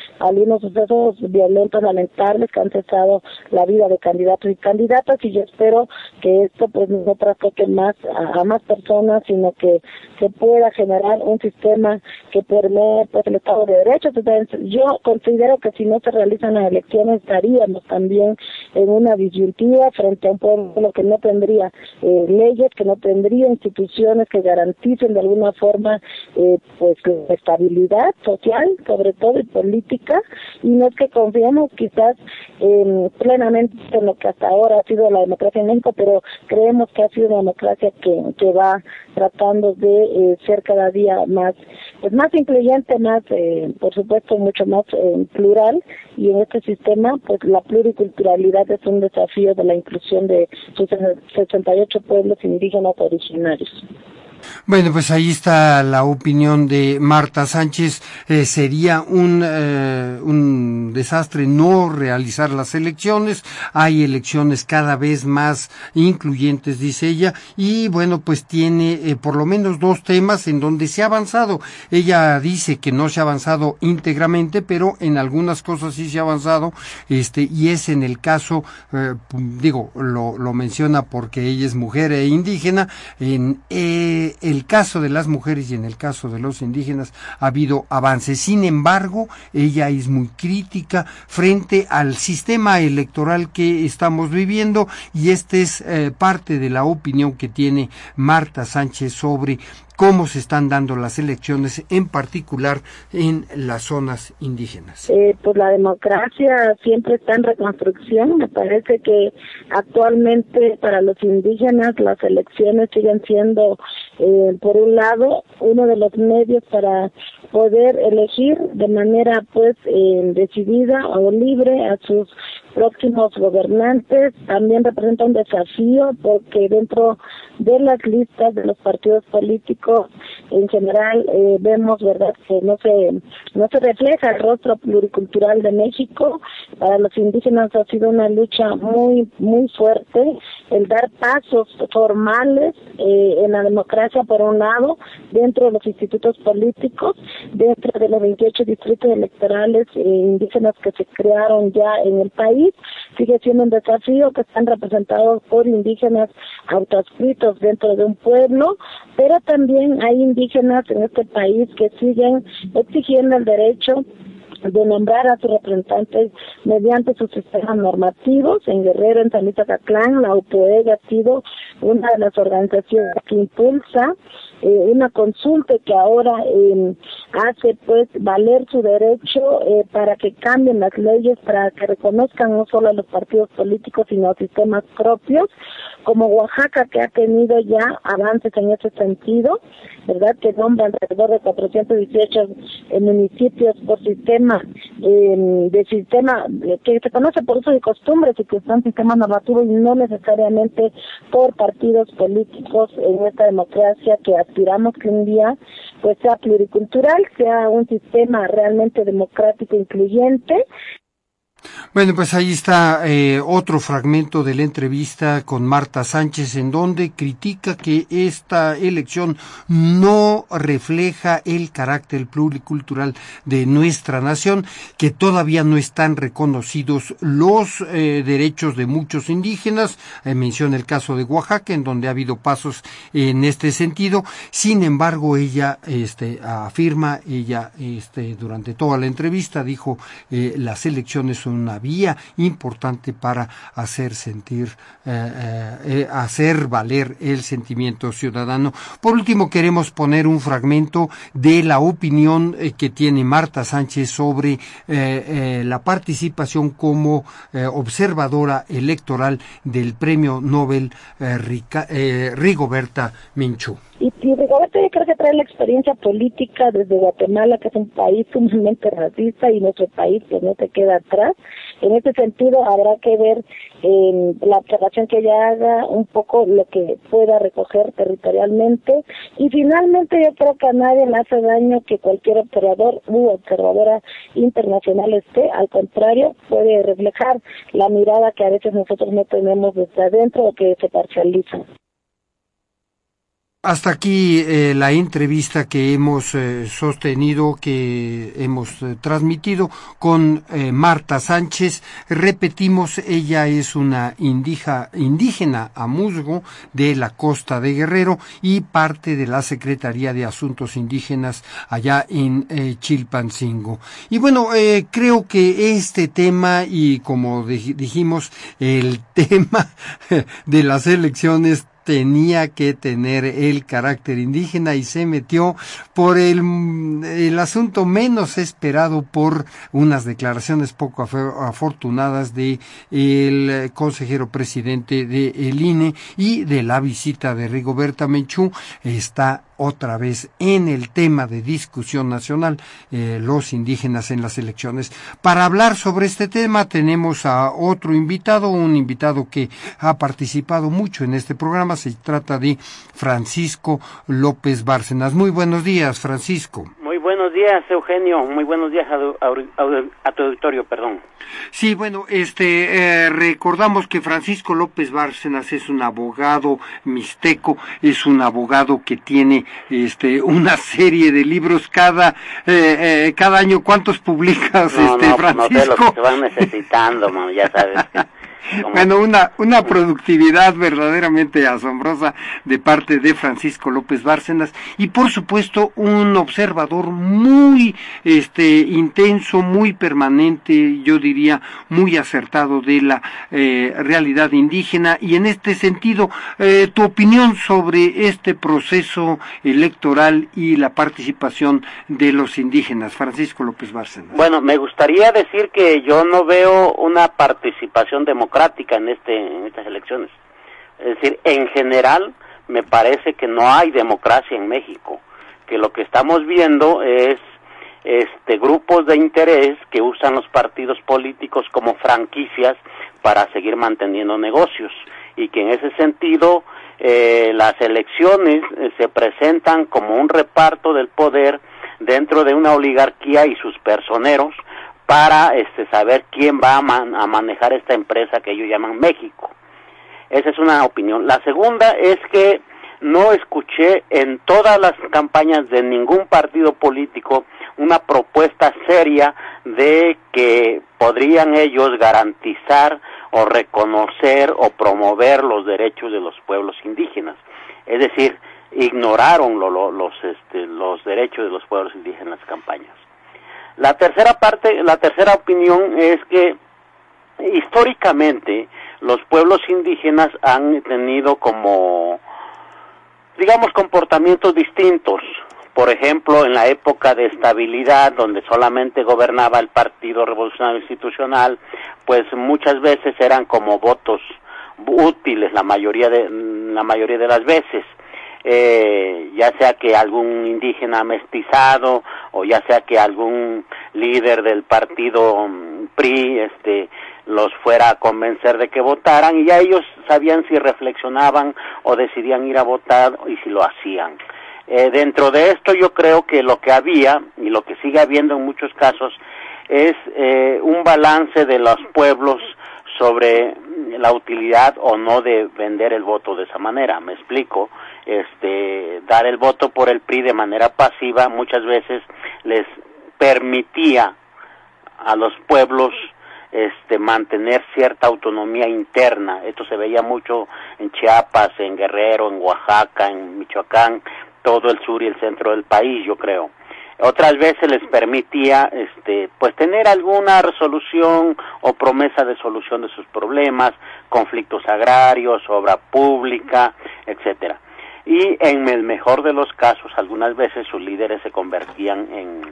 [SPEAKER 13] algunos sucesos violentos lamentables que han cesado la vida de candidatos y candidatas, y yo espero que esto pues no trastoque más a más personas, sino que se pueda generar un sistema que permee pues el Estado de Derecho. Entonces, yo considero que si no se realizan las elecciones estaríamos también en una disyuntiva frente a un pueblo que no tendría leyes, que no tendría instituciones que garanticen de alguna forma pues la estabilidad social, sobre todo, y política, y no es que confiemos quizás plenamente en lo que hasta ahora ha sido la democracia en México, pero creemos que ha sido una democracia que va tratando de ser cada día más pues más incluyente, más por supuesto mucho más plural, y en este sistema pues la pluriculturalidad es un desafío de la inclusión de sus 68 pueblos indígenas originarios.
[SPEAKER 4] Bueno, pues ahí está la opinión de Marta Sánchez. Sería un desastre no realizar las elecciones. Hay elecciones cada vez más incluyentes, dice ella, y bueno, pues tiene por lo menos dos temas en donde se ha avanzado. Ella dice que no se ha avanzado íntegramente, pero en algunas cosas sí se ha avanzado, y es en el caso, lo menciona porque ella es mujer e indígena, en el caso de las mujeres y en el caso de los indígenas ha habido avances. Sin embargo, ella es muy crítica frente al sistema electoral que estamos viviendo, y esta es parte de la opinión que tiene Marta Sánchez sobre cómo se están dando las elecciones, en particular en las zonas indígenas.
[SPEAKER 13] Pues la democracia siempre está en reconstrucción. Me parece que actualmente para los indígenas las elecciones siguen siendo, por un lado, uno de los medios para poder elegir de manera pues decidida o libre a sus próximos gobernantes. También representa un desafío porque dentro de las listas de los partidos políticos en general vemos, verdad, que no se refleja el rostro pluricultural de México. Para los indígenas ha sido una lucha muy muy fuerte el dar pasos formales en la democracia, por un lado, dentro de los institutos políticos, dentro de los 28 distritos electorales indígenas que se crearon ya en el país. Sigue siendo un desafío, que están representados por indígenas autoadscritos dentro de un pueblo, pero también hay indígenas en este país que siguen exigiendo el derecho de nombrar a sus representantes mediante sus sistemas normativos. En Guerrero, en San Luis Acatlán, la UPOEG ha sido una de las organizaciones que impulsa una consulta que ahora hace pues valer su derecho para que cambien las leyes, para que reconozcan no solo a los partidos políticos sino a sistemas propios, como Oaxaca, que ha tenido ya avances en ese sentido, verdad, que nombra alrededor de 418 municipios por sistema que se conoce por uso y costumbres, y que son sistemas normativos y no necesariamente por partidos políticos, en esta democracia que aspiramos que un día pues sea pluricultural, sea un sistema realmente democrático incluyente.
[SPEAKER 4] Bueno, pues ahí está otro fragmento de la entrevista con Marta Sánchez, en donde critica que esta elección no refleja el carácter pluricultural de nuestra nación, que todavía no están reconocidos los derechos de muchos indígenas. Menciona el caso de Oaxaca, en donde ha habido pasos en este sentido. Sin embargo, ella afirma, durante toda la entrevista dijo, las elecciones son una vía importante para hacer valer el sentimiento ciudadano. Por último, queremos poner un fragmento de la opinión que tiene Marta Sánchez sobre la participación como observadora electoral del Premio Nobel Rigoberta Menchú.
[SPEAKER 13] Y Rigoberta, yo creo que trae la experiencia política desde Guatemala, que es un país sumamente racista, y nuestro país pues no se queda atrás. En este sentido habrá que ver la observación que ella haga, un poco lo que pueda recoger territorialmente, y finalmente yo creo que a nadie le hace daño que cualquier observador u observadora internacional esté. Al contrario, puede reflejar la mirada que a veces nosotros no tenemos desde adentro o que se parcializa.
[SPEAKER 4] hasta aquí la entrevista que hemos sostenido, que hemos transmitido con Marta Sánchez. Repetimos, ella es una indígena amuzgo de la costa de Guerrero y parte de la Secretaría de Asuntos Indígenas allá en Chilpancingo. Y bueno, creo que este tema, y como dijimos, el tema de las elecciones tenía que tener el carácter indígena y se metió por el asunto menos esperado, por unas declaraciones poco afortunadas de el consejero presidente de el INE y de la visita de Rigoberta Menchú. Está otra vez en el tema de discusión nacional, los indígenas en las elecciones. Para hablar sobre este tema tenemos a otro invitado, un invitado que ha participado mucho en este programa. Se trata de Francisco López Bárcenas. Muy buenos días, Francisco.
[SPEAKER 14] Muy buenos días, Eugenio. Muy buenos días a tu auditorio, perdón.
[SPEAKER 4] Sí, bueno, recordamos que Francisco López Bárcenas es un abogado mixteco, es un abogado que tiene una serie de libros cada año. ¿Cuántos publicas, Francisco?
[SPEAKER 14] No sé lo que se van necesitando, man, ya sabes.
[SPEAKER 4] Bueno, una productividad verdaderamente asombrosa de parte de Francisco López Bárcenas, y por supuesto un observador muy intenso, muy permanente, yo diría muy acertado de la realidad indígena. Y en este sentido, tu opinión sobre este proceso electoral y la participación de los indígenas, Francisco López Bárcenas.
[SPEAKER 14] Bueno, me gustaría decir que yo no veo una participación democrática en estas elecciones. Es decir, en general me parece que no hay democracia en México, que lo que estamos viendo es grupos de interés que usan los partidos políticos como franquicias para seguir manteniendo negocios, y que en ese sentido las elecciones se presentan como un reparto del poder dentro de una oligarquía y sus personeros para saber quién va a manejar esta empresa que ellos llaman México. Esa es una opinión. La segunda es que no escuché en todas las campañas de ningún partido político una propuesta seria de que podrían ellos garantizar o reconocer o promover los derechos de los pueblos indígenas. Es decir, ignoraron los derechos de los pueblos indígenas en las campañas. La tercera opinión es que históricamente los pueblos indígenas han tenido comportamientos distintos. Por ejemplo, en la época de estabilidad, donde solamente gobernaba el Partido Revolucionario Institucional, pues muchas veces eran como votos útiles la mayoría de las veces. Ya sea que algún indígena mestizado o ya sea que algún líder del partido PRI los fuera a convencer de que votaran, y ya ellos sabían si reflexionaban o decidían ir a votar y si lo hacían. Dentro de esto yo creo que lo que había y lo que sigue habiendo en muchos casos es un balance de los pueblos sobre la utilidad o no de vender el voto de esa manera. Me explico. Dar el voto por el PRI de manera pasiva muchas veces les permitía a los pueblos mantener cierta autonomía interna. Esto se veía mucho en Chiapas, en Guerrero, en Oaxaca, en Michoacán, todo el sur y el centro del país, yo creo. Otras veces les permitía tener alguna resolución o promesa de solución de sus problemas, conflictos agrarios, obra pública, etcétera. Y en el mejor de los casos, algunas veces sus líderes se convertían en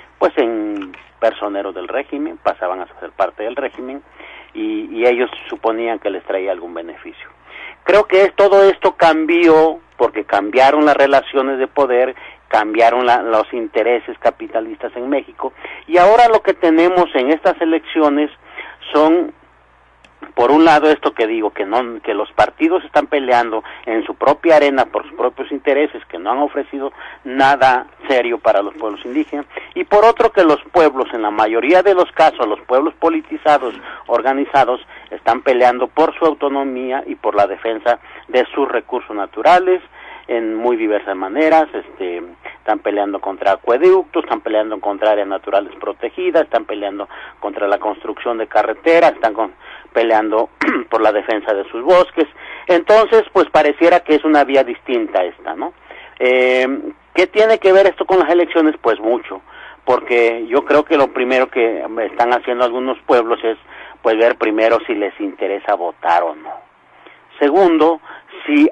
[SPEAKER 14] personeros del régimen, pasaban a ser parte del régimen, y ellos suponían que les traía algún beneficio. Creo que todo esto cambió porque cambiaron las relaciones de poder, cambiaron los intereses capitalistas en México, y ahora lo que tenemos en estas elecciones son, por un lado, esto que digo, que los partidos están peleando en su propia arena por sus propios intereses, que no han ofrecido nada serio para los pueblos indígenas, y por otro, que los pueblos, en la mayoría de los casos, los pueblos politizados, organizados, están peleando por su autonomía y por la defensa de sus recursos naturales, en muy diversas maneras, están peleando contra acueductos, están peleando contra áreas naturales protegidas, están peleando contra la construcción de carreteras, están peleando por la defensa de sus bosques. Entonces, pues pareciera que es una vía distinta esta, ¿no? ¿Qué tiene que ver esto con las elecciones? Pues mucho, porque yo creo que lo primero que están haciendo algunos pueblos es pues ver primero si les interesa votar o no. Segundo, si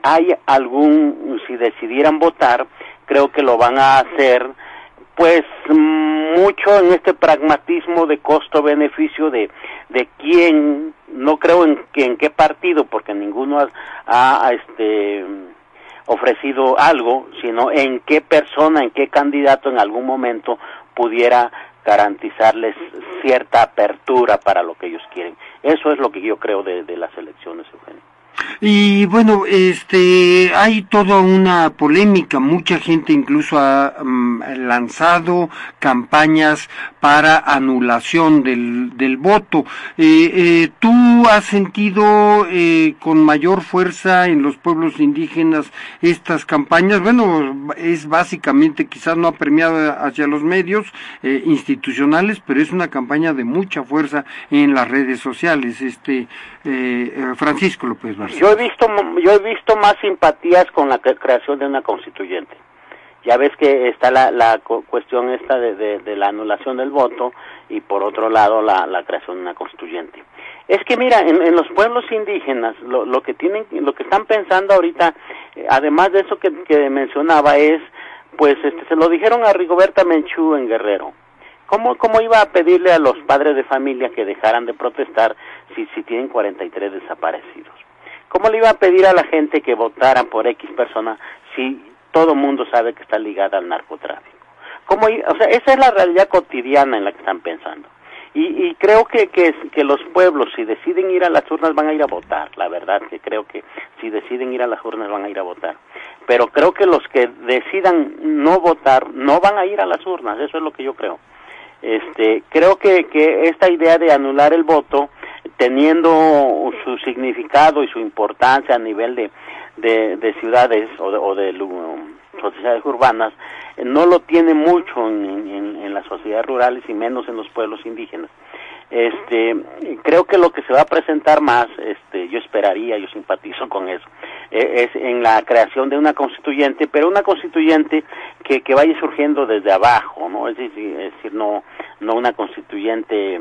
[SPEAKER 14] decidieran votar, creo que lo van a hacer pues mucho en este pragmatismo de costo-beneficio de quién, no creo en qué partido, porque ninguno ha ofrecido algo, sino en qué persona, en qué candidato en algún momento pudiera garantizarles cierta apertura para lo que ellos quieren. Eso es lo que yo creo de las elecciones, Eugenio.
[SPEAKER 4] Y bueno, hay toda una polémica, mucha gente incluso ha lanzado campañas para anulación del voto. ¿Tú has sentido con mayor fuerza en los pueblos indígenas estas campañas? Bueno, es básicamente, quizás no ha premiado hacia los medios institucionales, pero es una campaña de mucha fuerza en las redes sociales. Francisco López Barcelo.
[SPEAKER 14] Yo he visto más simpatías con la creación de una constituyente. Ya ves que está la cuestión esta de la anulación del voto y por otro lado la creación de una constituyente. Es que mira, en los pueblos indígenas lo que están pensando ahorita, además de eso que mencionaba, es pues se lo dijeron a Rigoberta Menchú en Guerrero. ¿Cómo iba a pedirle a los padres de familia que dejaran de protestar si tienen 43 desaparecidos? ¿Cómo le iba a pedir a la gente que votaran por X persona si todo el mundo sabe que está ligada al narcotráfico? Esa es la realidad cotidiana en la que están pensando. Y creo que los pueblos, si deciden ir a las urnas, van a ir a votar. La verdad que creo que si deciden ir a las urnas, van a ir a votar. Pero creo que los que decidan no votar, no van a ir a las urnas. Eso es lo que yo creo. Creo que esta idea de anular el voto, teniendo su significado y su importancia a nivel de ciudades o de sociedades urbanas, no lo tiene mucho en las sociedades rurales y menos en los pueblos indígenas. Creo que lo que se va a presentar más, yo simpatizo con eso, es en la creación de una constituyente, pero una constituyente que vaya surgiendo desde abajo, ¿no? Es decir, no una constituyente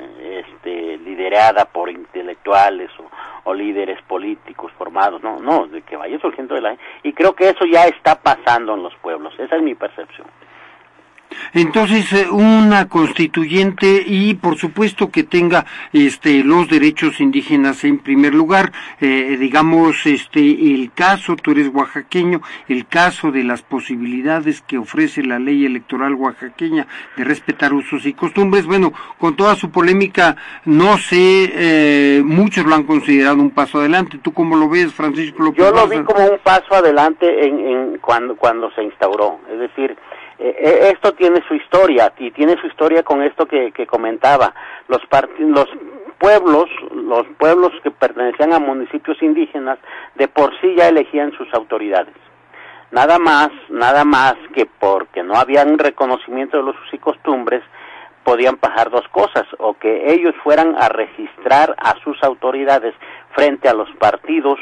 [SPEAKER 14] liderada por intelectuales o líderes políticos formados, no, de que vaya surgiendo de la... Y creo que eso ya está pasando en los pueblos, esa es mi percepción.
[SPEAKER 4] Entonces, una constituyente y por supuesto que tenga los derechos indígenas en primer lugar, digamos, el caso, tú eres oaxaqueño, el caso de las posibilidades que ofrece la ley electoral oaxaqueña de respetar usos y costumbres, bueno, con toda su polémica, no sé, muchos lo han considerado un paso adelante. ¿Tú cómo lo ves, Francisco López?
[SPEAKER 14] Yo lo vi como un paso adelante cuando se instauró, es decir, esto tiene su historia, y tiene su historia con esto que comentaba. Los pueblos que pertenecían a municipios indígenas, de por sí ya elegían sus autoridades. Nada más que porque no habían reconocimiento de los usos y costumbres, podían pasar dos cosas: o que ellos fueran a registrar a sus autoridades frente a los partidos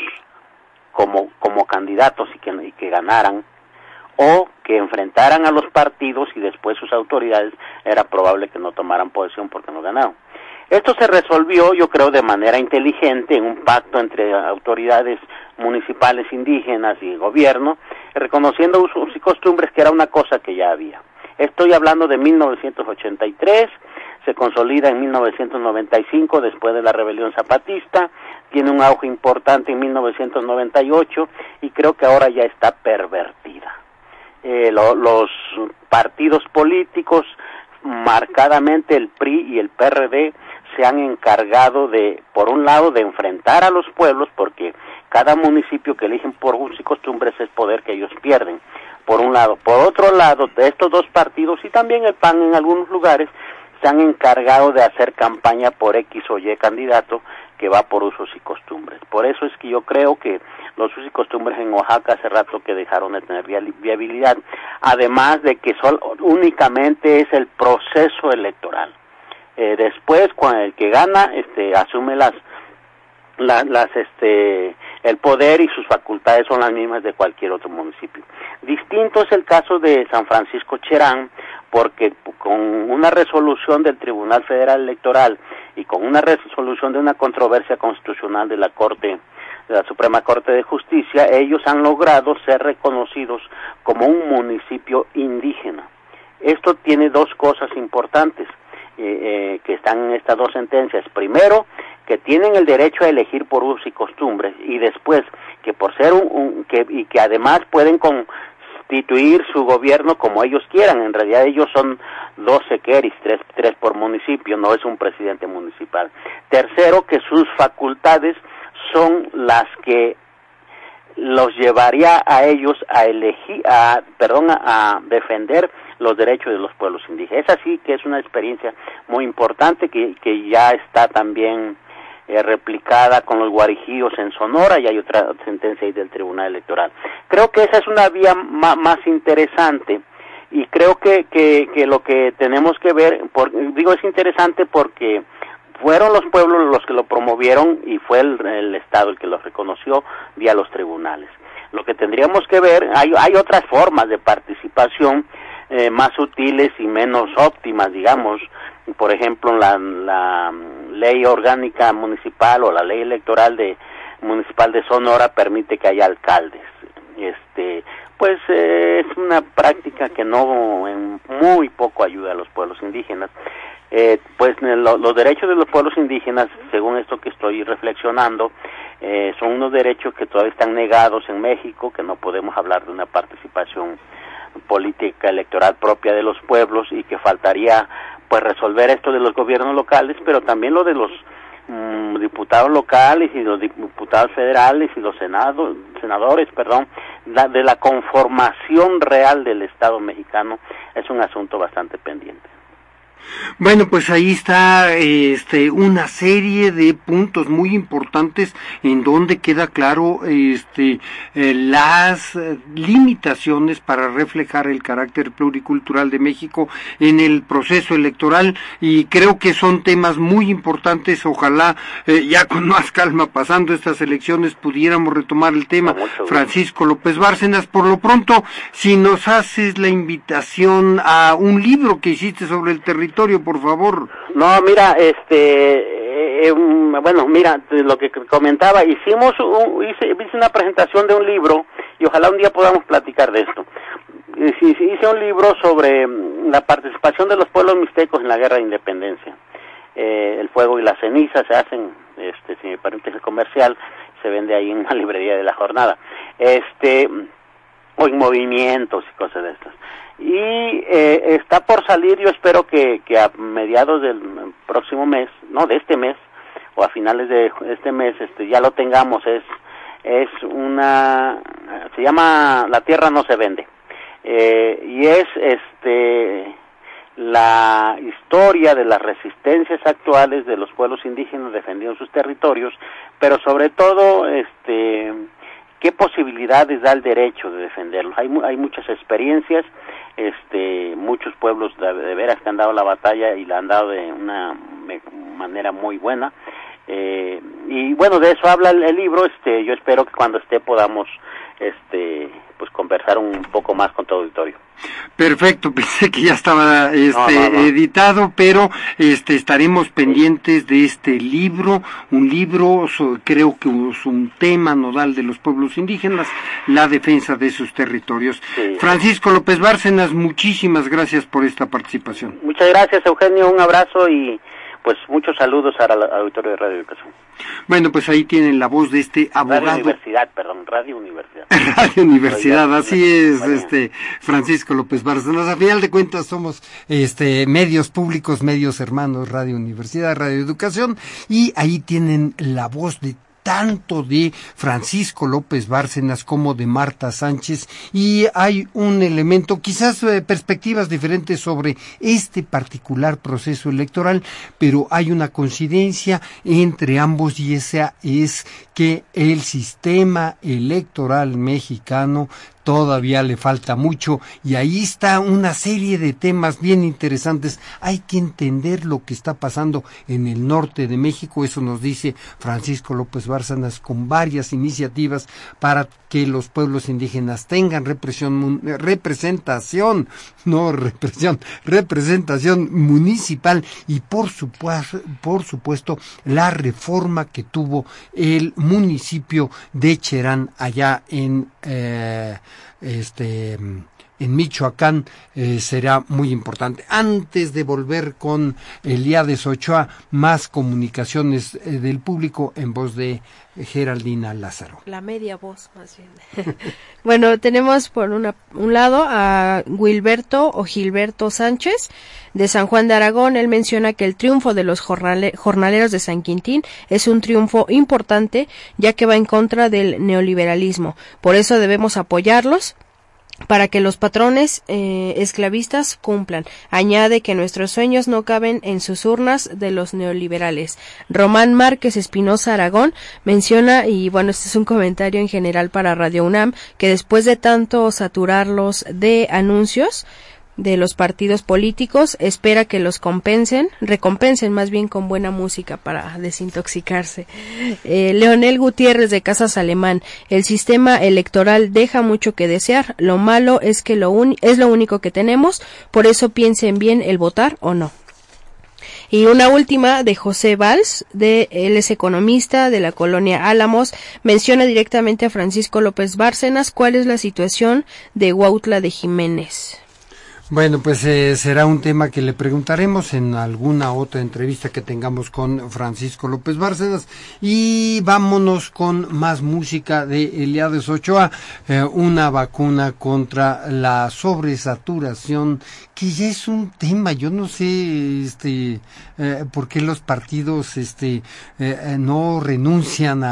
[SPEAKER 14] como candidatos y que ganaran, o que enfrentaran a los partidos y después sus autoridades era probable que no tomaran posesión porque no ganaron. Esto se resolvió, yo creo, de manera inteligente en un pacto entre autoridades municipales indígenas y gobierno, reconociendo usos y costumbres, que era una cosa que ya había. Estoy hablando de 1983, se consolida en 1995 después de la rebelión zapatista, tiene un auge importante en 1998 y creo que ahora ya está pervertida. Los partidos políticos, marcadamente el PRI y el PRD, se han encargado por un lado, de enfrentar a los pueblos, porque cada municipio que eligen por usos y costumbres es poder que ellos pierden, por un lado. Por otro lado, de estos dos partidos, y también el PAN en algunos lugares, se han encargado de hacer campaña por X o Y candidato que va por usos y costumbres. Por eso es que yo creo que los usos y costumbres en Oaxaca hace rato que dejaron de tener viabilidad, además de que únicamente es el proceso electoral. Después, cuando el que gana asume el poder y sus facultades son las mismas de cualquier otro municipio. Distinto es el caso de San Francisco Cherán, porque con una resolución del Tribunal Federal Electoral y con una resolución de una controversia constitucional de la Suprema Corte de Justicia, ellos han logrado ser reconocidos como un municipio indígena. Esto tiene dos cosas importantes que están en estas dos sentencias. Primero, que tienen el derecho a elegir por usos y costumbres, y después que por ser y que además pueden constituir su gobierno como ellos quieran. En realidad ellos son 12 queris, 3 por municipio, no es un presidente municipal. Tercero, que sus facultades son las que los llevaría a ellos a defender los derechos de los pueblos indígenas. Es así que es una experiencia muy importante que ya está también replicada con los guarijíos en Sonora, y hay otra sentencia ahí del Tribunal Electoral. Creo que esa es una vía más interesante, y creo que lo que tenemos que ver, es interesante porque fueron los pueblos los que lo promovieron y fue el Estado el que lo reconoció vía los tribunales. Lo que tendríamos que ver, hay otras formas de participación más sutiles y menos óptimas, digamos. Por ejemplo, la ley orgánica municipal o la ley electoral municipal de Sonora permite que haya alcaldes. Pues es una práctica que en muy poco ayuda a los pueblos indígenas. Pues los derechos de los pueblos indígenas, según esto que estoy reflexionando, son unos derechos que todavía están negados en México, que no podemos hablar de una participación política electoral propia de los pueblos, y que faltaría pues resolver esto de los gobiernos locales, pero también lo de los diputados locales y los diputados federales y los senadores, de la conformación real del Estado mexicano, es un asunto bastante pendiente.
[SPEAKER 4] Bueno, pues ahí está una serie de puntos muy importantes en donde queda claro las limitaciones para reflejar el carácter pluricultural de México en el proceso electoral, y creo que son temas muy importantes. Ojalá ya con más calma, pasando estas elecciones, pudiéramos retomar el tema. Francisco López Bárcenas, por lo pronto, si nos haces la invitación a un libro que hiciste sobre el territorio, por favor. No, mira,
[SPEAKER 14] lo que comentaba, hice una presentación de un libro, y ojalá un día podamos platicar de esto. Hice un libro sobre la participación de los pueblos mixtecos en la guerra de independencia. El fuego y la ceniza se hacen, si me permite el comercial, se vende ahí en una librería de La Jornada, o en movimientos y cosas de estas. Y está por salir, yo espero que a mediados del próximo mes, de este mes, o a finales de este mes, ya lo tengamos. Se llama La Tierra no se vende, y es la historia de las resistencias actuales de los pueblos indígenas defendiendo sus territorios, pero sobre todo qué posibilidades da el derecho de defenderlos. Hay muchas experiencias, muchos pueblos de veras que han dado la batalla y la han dado de una manera muy buena, y bueno, de eso habla el libro. Yo espero que cuando podamos pues conversar un poco más con tu auditorio. Perfecto, pensé que ya estaba editado, pero estaremos pendientes de este libro, un libro creo que es un tema nodal de los pueblos indígenas, la defensa de sus territorios. Sí. Francisco López Bárcenas, muchísimas gracias por esta participación. Muchas gracias, Eugenio, un abrazo y pues muchos saludos al auditorio de Radio Educación. Bueno, pues ahí tienen la voz de este abogado. Radio Universidad. Radio Universidad, así es, Francisco López Bárcenas. A final de cuentas somos medios públicos, medios hermanos, Radio Universidad, Radio Educación, y ahí tienen la voz de
[SPEAKER 4] tanto de Francisco López Bárcenas como de Marta Sánchez, y hay un elemento, quizás perspectivas diferentes sobre este particular proceso electoral, pero hay una coincidencia entre ambos, y esa es que el sistema electoral mexicano todavía le falta mucho, y ahí está una serie de temas bien interesantes. Hay que entender lo que está pasando en el norte de México, eso nos dice Francisco López Bárcenas, con varias iniciativas para que los pueblos indígenas tengan representación municipal, y por supuesto la reforma que tuvo el municipio de Cherán allá en Michoacán será muy importante. Antes de volver con Eliades Ochoa, más comunicaciones del público en voz de Geraldina Lázaro.
[SPEAKER 12] La media voz, más bien. Bueno, tenemos por un lado a Wilberto o Gilberto Sánchez de San Juan de Aragón. Él menciona que el triunfo de los jornaleros de San Quintín es un triunfo importante, ya que va en contra del neoliberalismo. Por eso debemos apoyarlos para que los patrones esclavistas cumplan. Añade que nuestros sueños no caben en sus urnas de los neoliberales. Román Márquez Espinosa Aragón menciona, y bueno, este es un comentario en general para Radio UNAM, que después de tanto saturarlos de anuncios de los partidos políticos, espera que los recompensen más bien con buena música para desintoxicarse. Leonel Gutiérrez de Casas Alemán: el sistema electoral deja mucho que desear, lo malo es que es lo único que tenemos, por eso piensen bien el votar o no. Y una última de José Valls, él es economista de la colonia Álamos, menciona directamente a Francisco López Bárcenas. ¿Cuál es la situación de Huautla de Jiménez?
[SPEAKER 4] Bueno, pues será un tema que le preguntaremos en alguna otra entrevista que tengamos con Francisco López Bárcenas. Y vámonos con más música de Eliades Ochoa, una vacuna contra la sobresaturación, que ya es un tema. Yo no sé por qué los partidos no renuncian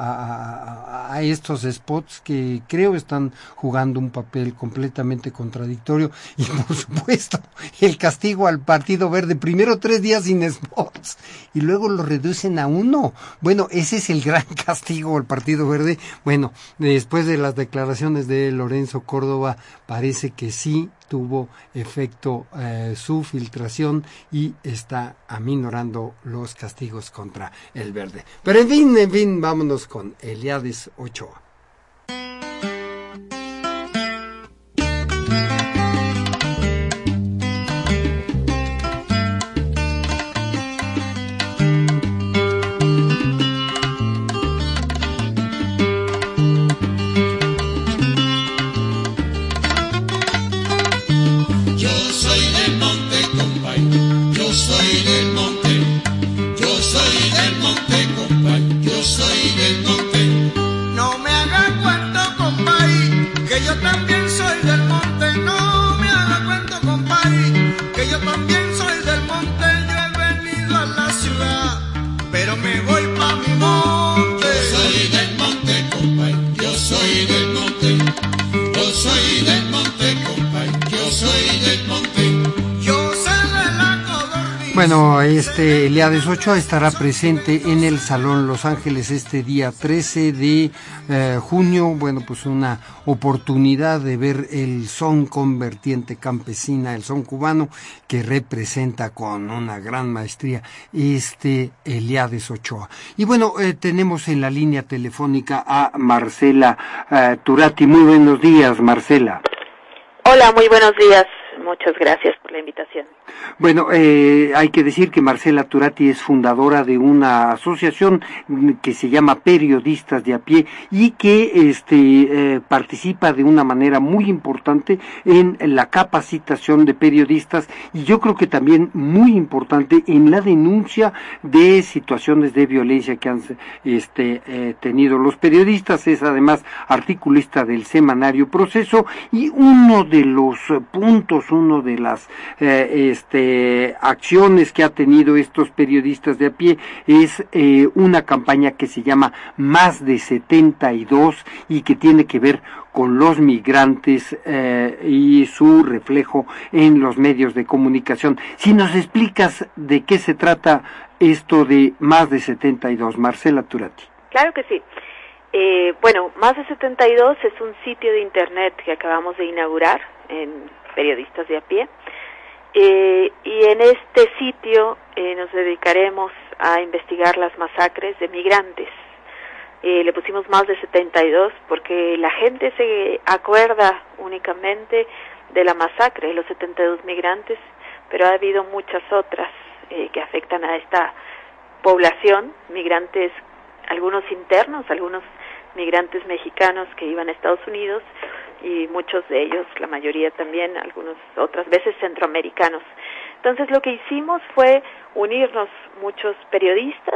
[SPEAKER 4] a estos spots, que creo están jugando un papel completamente contradictorio. Y por supuesto, el castigo al Partido Verde, primero 3 días sin spots y luego lo reducen a 1. Bueno, ese es el gran castigo al Partido Verde. Bueno, después de las declaraciones de Lorenzo Córdoba, parece que sí tuvo efecto su filtración y está aminorando los castigos contra el Verde. Pero en fin, vámonos con Eliades Ochoa. Bueno, Eliades Ochoa estará presente en el Salón Los Ángeles este día 13 de junio. Bueno, pues una oportunidad de ver el son con vertiente campesina, el son cubano, que representa con una gran maestría Eliades Ochoa. Y bueno, tenemos en la línea telefónica a Marcela Turati. Muy buenos días, Marcela.
[SPEAKER 5] Hola, muy buenos días. Muchas gracias por la invitación.
[SPEAKER 4] Bueno, hay que decir que Marcela Turati es fundadora de una asociación que se llama Periodistas de a Pie y que participa de una manera muy importante en la capacitación de periodistas, y yo creo que también muy importante en la denuncia de situaciones de violencia que han tenido los periodistas. Es además articulista del semanario Proceso, y uno de los puntos Una de las acciones que ha tenido estos periodistas de a pie es una campaña que se llama Más de 72 y que tiene que ver con los migrantes y su reflejo en los medios de comunicación. Si nos explicas de qué se trata esto de Más de 72, Marcela Turati.
[SPEAKER 15] Claro que sí. Bueno, Más de 72 es un sitio de internet que acabamos de inaugurar en Periodistas de a pie. Y en este sitio nos dedicaremos a investigar las masacres de migrantes. Le pusimos Más de 72 porque la gente se acuerda únicamente de la masacre de los 72 migrantes, pero ha habido muchas otras que afectan a esta población, migrantes, algunos internos, algunos migrantes mexicanos que iban a Estados Unidos y muchos de ellos, la mayoría también, algunos otras veces centroamericanos. Entonces lo que hicimos fue unirnos muchos periodistas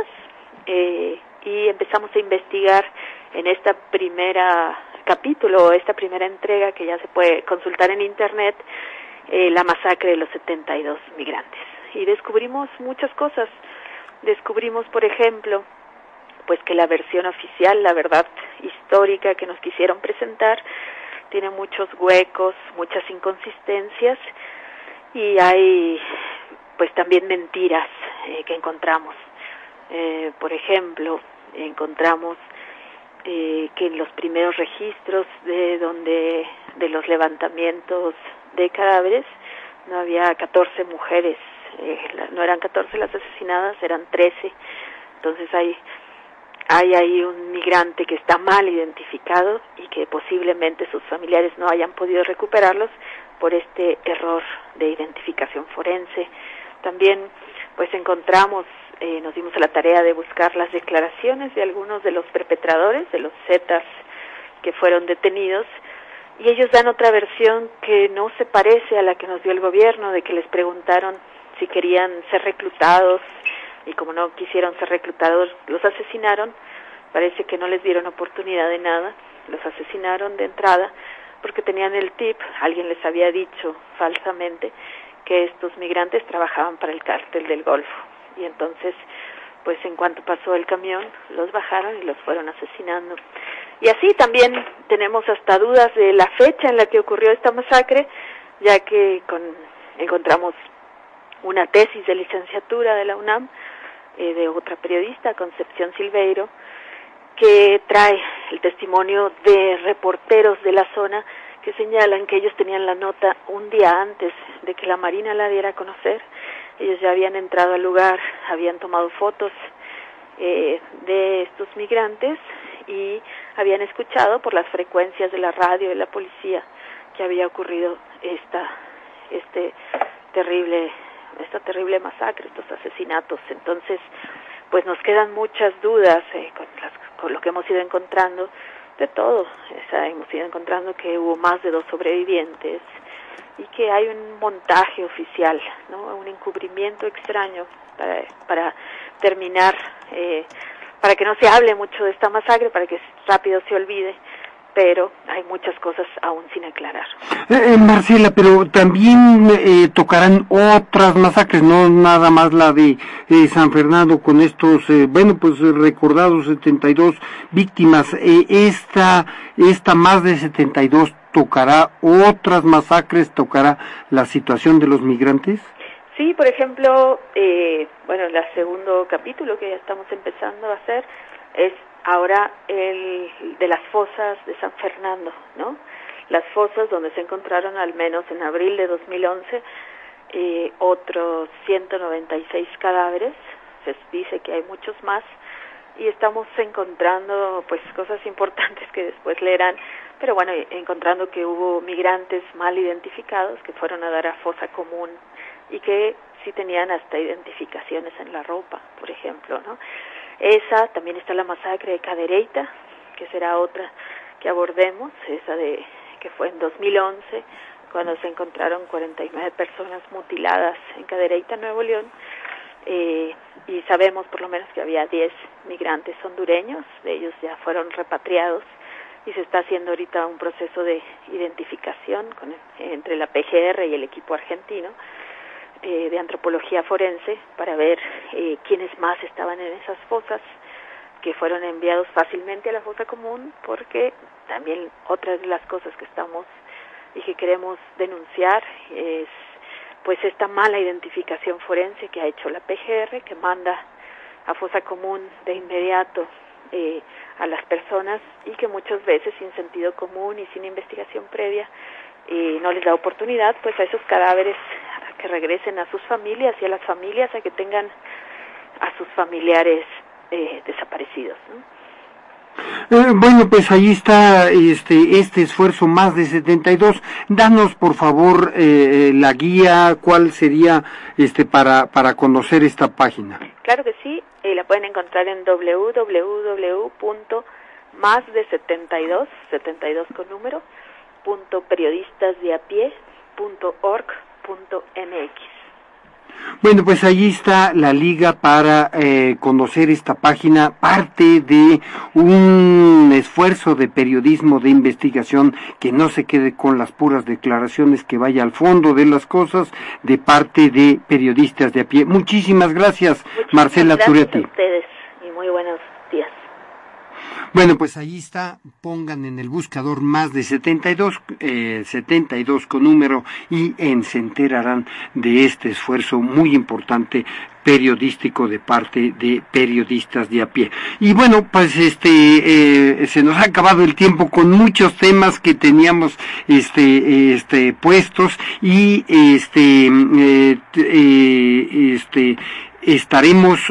[SPEAKER 15] y empezamos a investigar en esta primera capítulo, esta primera entrega que ya se puede consultar en internet, la masacre de los 72 migrantes. Y descubrimos muchas cosas. Descubrimos, por ejemplo, pues que la versión oficial, la verdad histórica que nos quisieron presentar, tiene muchos huecos, muchas inconsistencias y hay pues también mentiras que encontramos. Por ejemplo, encontramos que en los primeros registros de los levantamientos de cadáveres no había 14 mujeres, no eran 14 las asesinadas, eran 13. Entonces hay ahí un migrante que está mal identificado y que posiblemente sus familiares no hayan podido recuperarlos por este error de identificación forense. También pues encontramos, nos dimos a la tarea de buscar las declaraciones de algunos de los perpetradores, de los Zetas que fueron detenidos, y ellos dan otra versión que no se parece a la que nos dio el gobierno, de que les preguntaron si querían ser reclutados, y como no quisieron ser reclutados, los asesinaron. Parece que no les dieron oportunidad de nada, los asesinaron de entrada, porque tenían el tip, alguien les había dicho falsamente que estos migrantes trabajaban para el cártel del Golfo, y entonces, pues en cuanto pasó el camión, los bajaron y los fueron asesinando. Y así también tenemos hasta dudas de la fecha en la que ocurrió esta masacre, ya que encontramos una tesis de licenciatura de la UNAM, de otra periodista, Concepción Silveiro, que trae el testimonio de reporteros de la zona que señalan que ellos tenían la nota un día antes de que la Marina la diera a conocer. Ellos ya habían entrado al lugar, habían tomado fotos de estos migrantes y habían escuchado por las frecuencias de la radio de la policía que había ocurrido esta terrible masacre, estos asesinatos. Entonces, pues nos quedan muchas dudas con lo que hemos ido encontrando de todo. Hemos ido encontrando que hubo más de 2 sobrevivientes y que hay un montaje oficial, ¿no? Un encubrimiento extraño para terminar, para que no se hable mucho de esta masacre, para que rápido se olvide, pero hay muchas cosas aún sin aclarar.
[SPEAKER 4] Marcela, pero también tocarán otras masacres, no nada más la de San Fernando con estos, recordados 72 víctimas. Esta Más de 72 tocará otras masacres, tocará la situación de los migrantes.
[SPEAKER 15] Sí, por ejemplo, el segundo capítulo que ya estamos empezando a hacer es ahora el de las fosas de San Fernando, ¿no? Las fosas donde se encontraron al menos en abril de 2011 otros 196 cadáveres. Se dice que hay muchos más y estamos encontrando pues cosas importantes que después leerán, pero bueno, encontrando que hubo migrantes mal identificados que fueron a dar a fosa común y que sí tenían hasta identificaciones en la ropa, por ejemplo, ¿no? También está la masacre de Cadereyta, que será otra que abordemos, que fue en 2011, cuando se encontraron 49 personas mutiladas en Cadereyta, Nuevo León, y sabemos por lo menos que había 10 migrantes hondureños, de ellos ya fueron repatriados, y se está haciendo ahorita un proceso de identificación entre la PGR y el equipo argentino de antropología forense para ver quiénes más estaban en esas fosas que fueron enviados fácilmente a la fosa común, porque también otra de las cosas que estamos y que queremos denunciar es pues esta mala identificación forense que ha hecho la PGR, que manda a fosa común de inmediato a las personas y que muchas veces sin sentido común y sin investigación previa no les da oportunidad pues a esos cadáveres a que regresen a sus familias y a las familias a que tengan a sus familiares desaparecidos, ¿no?
[SPEAKER 4] Bueno, pues ahí está este esfuerzo Más de 72. Danos por favor la guía, cuál sería para conocer esta página.
[SPEAKER 15] Claro que sí, la pueden encontrar en www.masde72, 72 con número, .periodistasdeapie.org.mx.
[SPEAKER 4] Bueno, pues allí está la liga para conocer esta página, parte de un esfuerzo de periodismo de investigación que no se quede con las puras declaraciones, que vaya al fondo de las cosas de parte de periodistas de a pie. Muchísimas gracias, Marcela Turretti.
[SPEAKER 15] Gracias a ustedes y muy buenos días.
[SPEAKER 4] Bueno, pues ahí está, pongan en el buscador Más de 72, 72 con número, y se enterarán de este esfuerzo muy importante periodístico de parte de periodistas de a pie. Y bueno, pues se nos ha acabado el tiempo con muchos temas que teníamos puestos, y estaremos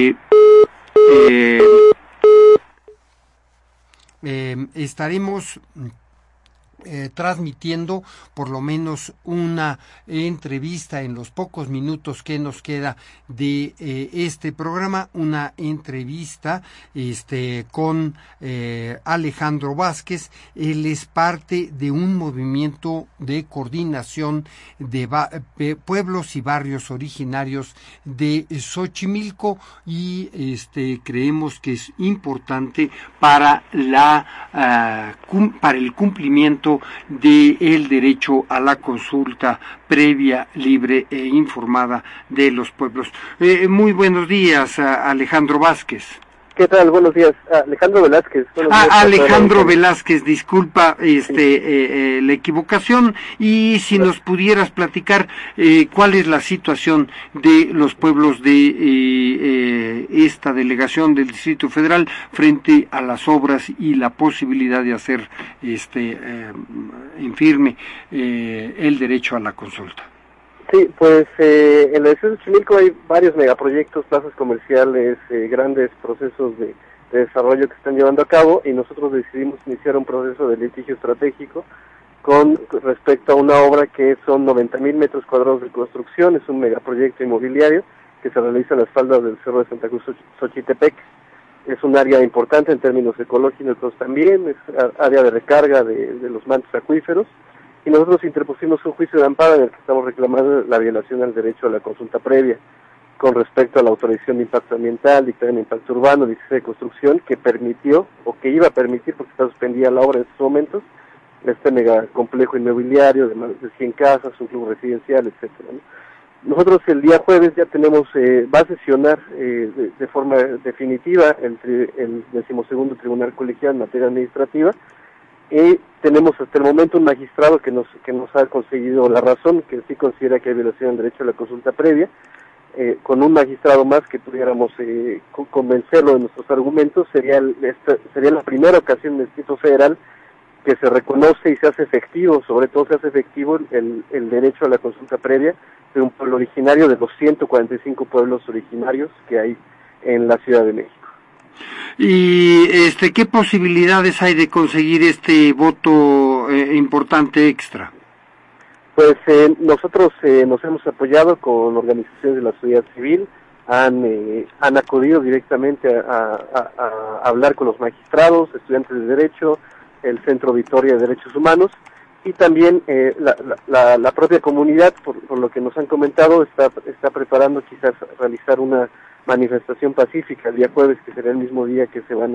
[SPEAKER 4] transmitiendo por lo menos una entrevista en los pocos minutos que nos queda de este programa, una entrevista con Alejandro Vázquez. Él es parte de un movimiento de coordinación de pueblos y barrios originarios de Xochimilco, y creemos que es importante para el cumplimiento de el derecho a la consulta previa, libre e informada de los pueblos. Muy buenos días, Alejandro Vázquez.
[SPEAKER 16] ¿Qué tal? Buenos días. Alejandro Velázquez.
[SPEAKER 4] Alejandro Velázquez, disculpa la equivocación, y si nos pudieras platicar cuál es la situación de los pueblos de esta delegación del Distrito Federal frente a las obras y la posibilidad de hacer en firme el derecho a la consulta.
[SPEAKER 16] Sí, pues en la ciudad de Xochimilco hay varios megaproyectos, plazas comerciales, grandes procesos de desarrollo que están llevando a cabo, y nosotros decidimos iniciar un proceso de litigio estratégico con respecto a una obra que son 90,000 metros cuadrados de construcción. Es un megaproyecto inmobiliario que se realiza en las faldas del Cerro de Santa Cruz Xochitepec. Es un área importante en términos ecológicos también, es área de recarga de los mantos acuíferos. Y nosotros interpusimos un juicio de amparo en el que estamos reclamando la violación al derecho a la consulta previa con respecto a la autorización de impacto ambiental, dictamen de impacto urbano, licencia de construcción, que permitió, o que iba a permitir, porque está suspendida la obra en estos momentos, este megacomplejo inmobiliario de más de 100 casas, un club residencial, etcétera, ¿no? Nosotros el día jueves ya tenemos, va a sesionar de forma definitiva el 12º Tribunal Colegiado en materia administrativa. Tenemos hasta el momento un magistrado que nos ha conseguido la razón, que sí considera que hay violación del derecho a la consulta previa. Con un magistrado más que pudiéramos convencerlo de nuestros argumentos, sería la primera ocasión en el Distrito Federal que se reconoce y se hace efectivo, sobre todo se hace efectivo el derecho a la consulta previa de un pueblo originario, de los 145 pueblos originarios que hay en la Ciudad de México.
[SPEAKER 4] ¿Y qué posibilidades hay de conseguir este voto importante extra?
[SPEAKER 16] Pues nosotros nos hemos apoyado con organizaciones de la sociedad civil, han acudido directamente a hablar con los magistrados, estudiantes de Derecho, el Centro Vitoria de Derechos Humanos, y también la propia comunidad, por lo que nos han comentado, está preparando quizás realizar una manifestación pacífica el día jueves, que será el mismo día que se van a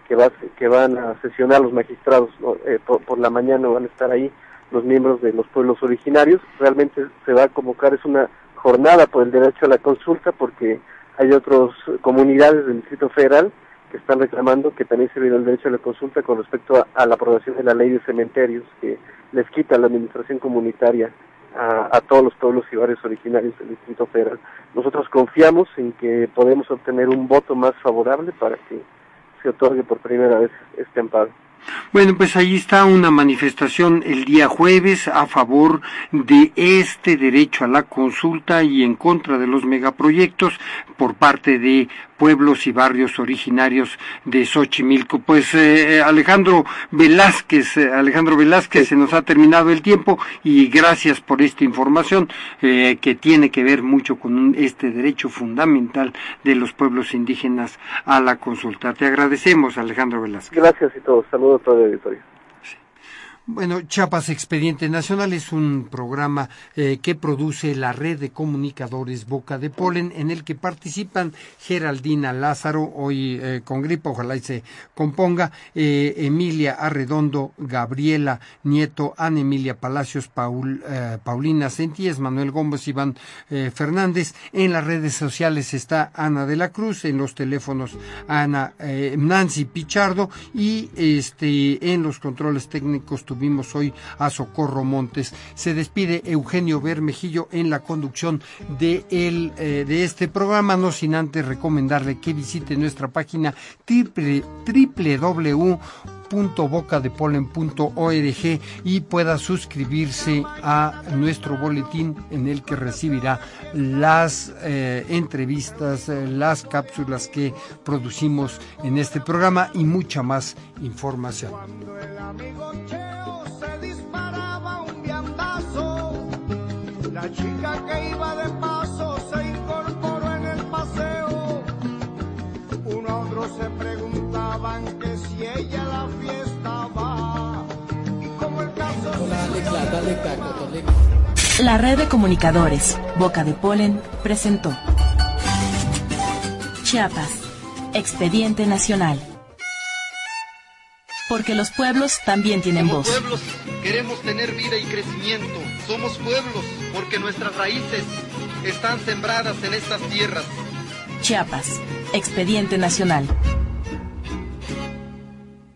[SPEAKER 16] que van a sesionar los magistrados, ¿no? Por la mañana van a estar ahí los miembros de los pueblos originarios. Realmente se va a convocar, es una jornada por el derecho a la consulta, porque hay otras comunidades del Distrito Federal que están reclamando que también se viene el derecho a la consulta con respecto a la aprobación de la ley de cementerios, que les quita la administración comunitaria a todos los pueblos y barrios originarios del Distrito Federal. Nosotros confiamos en que podemos obtener un voto más favorable para que se otorgue por primera vez este amparo.
[SPEAKER 4] Bueno, pues ahí está una manifestación el día jueves a favor de este derecho a la consulta y en contra de los megaproyectos por parte de pueblos y barrios originarios de Xochimilco. Pues Alejandro Velázquez, se nos ha terminado el tiempo y gracias por esta información que tiene que ver mucho con este derecho fundamental de los pueblos indígenas a la consulta. Te agradecemos, Alejandro Velázquez.
[SPEAKER 16] Gracias y todos. Saludos a todo el auditorio.
[SPEAKER 4] Bueno, Chiapas Expediente Nacional es un programa que produce la red de comunicadores Boca de Polen, en el que participan Geraldina Lázaro, hoy con gripa, ojalá y se componga, Emilia Arredondo, Gabriela Nieto, Ana Emilia Palacios, Paulina Sentíes, Manuel Gómez, Iván Fernández. En las redes sociales está Ana de la Cruz, en los teléfonos Nancy Pichardo y en los controles técnicos tuvimos hoy a Socorro Montes. Se despide Eugenio Bermejillo en la conducción de este programa, no sin antes recomendarle que visite nuestra página www.bocadepolen.org y pueda suscribirse a nuestro boletín, en el que recibirá las entrevistas, las cápsulas que producimos en este programa y mucha más información.
[SPEAKER 3] La chica que iba de paso se incorporó en el paseo. Uno a otro se preguntaban que si ella a la fiesta va. Y como el caso
[SPEAKER 1] La red de comunicadores Boca de Polen presentó Chiapas, Expediente Nacional. Porque los pueblos también tienen voz.
[SPEAKER 2] Como pueblos queremos tener vida y crecimiento. Somos pueblos porque nuestras raíces están sembradas en estas tierras.
[SPEAKER 1] Chiapas, Expediente Nacional.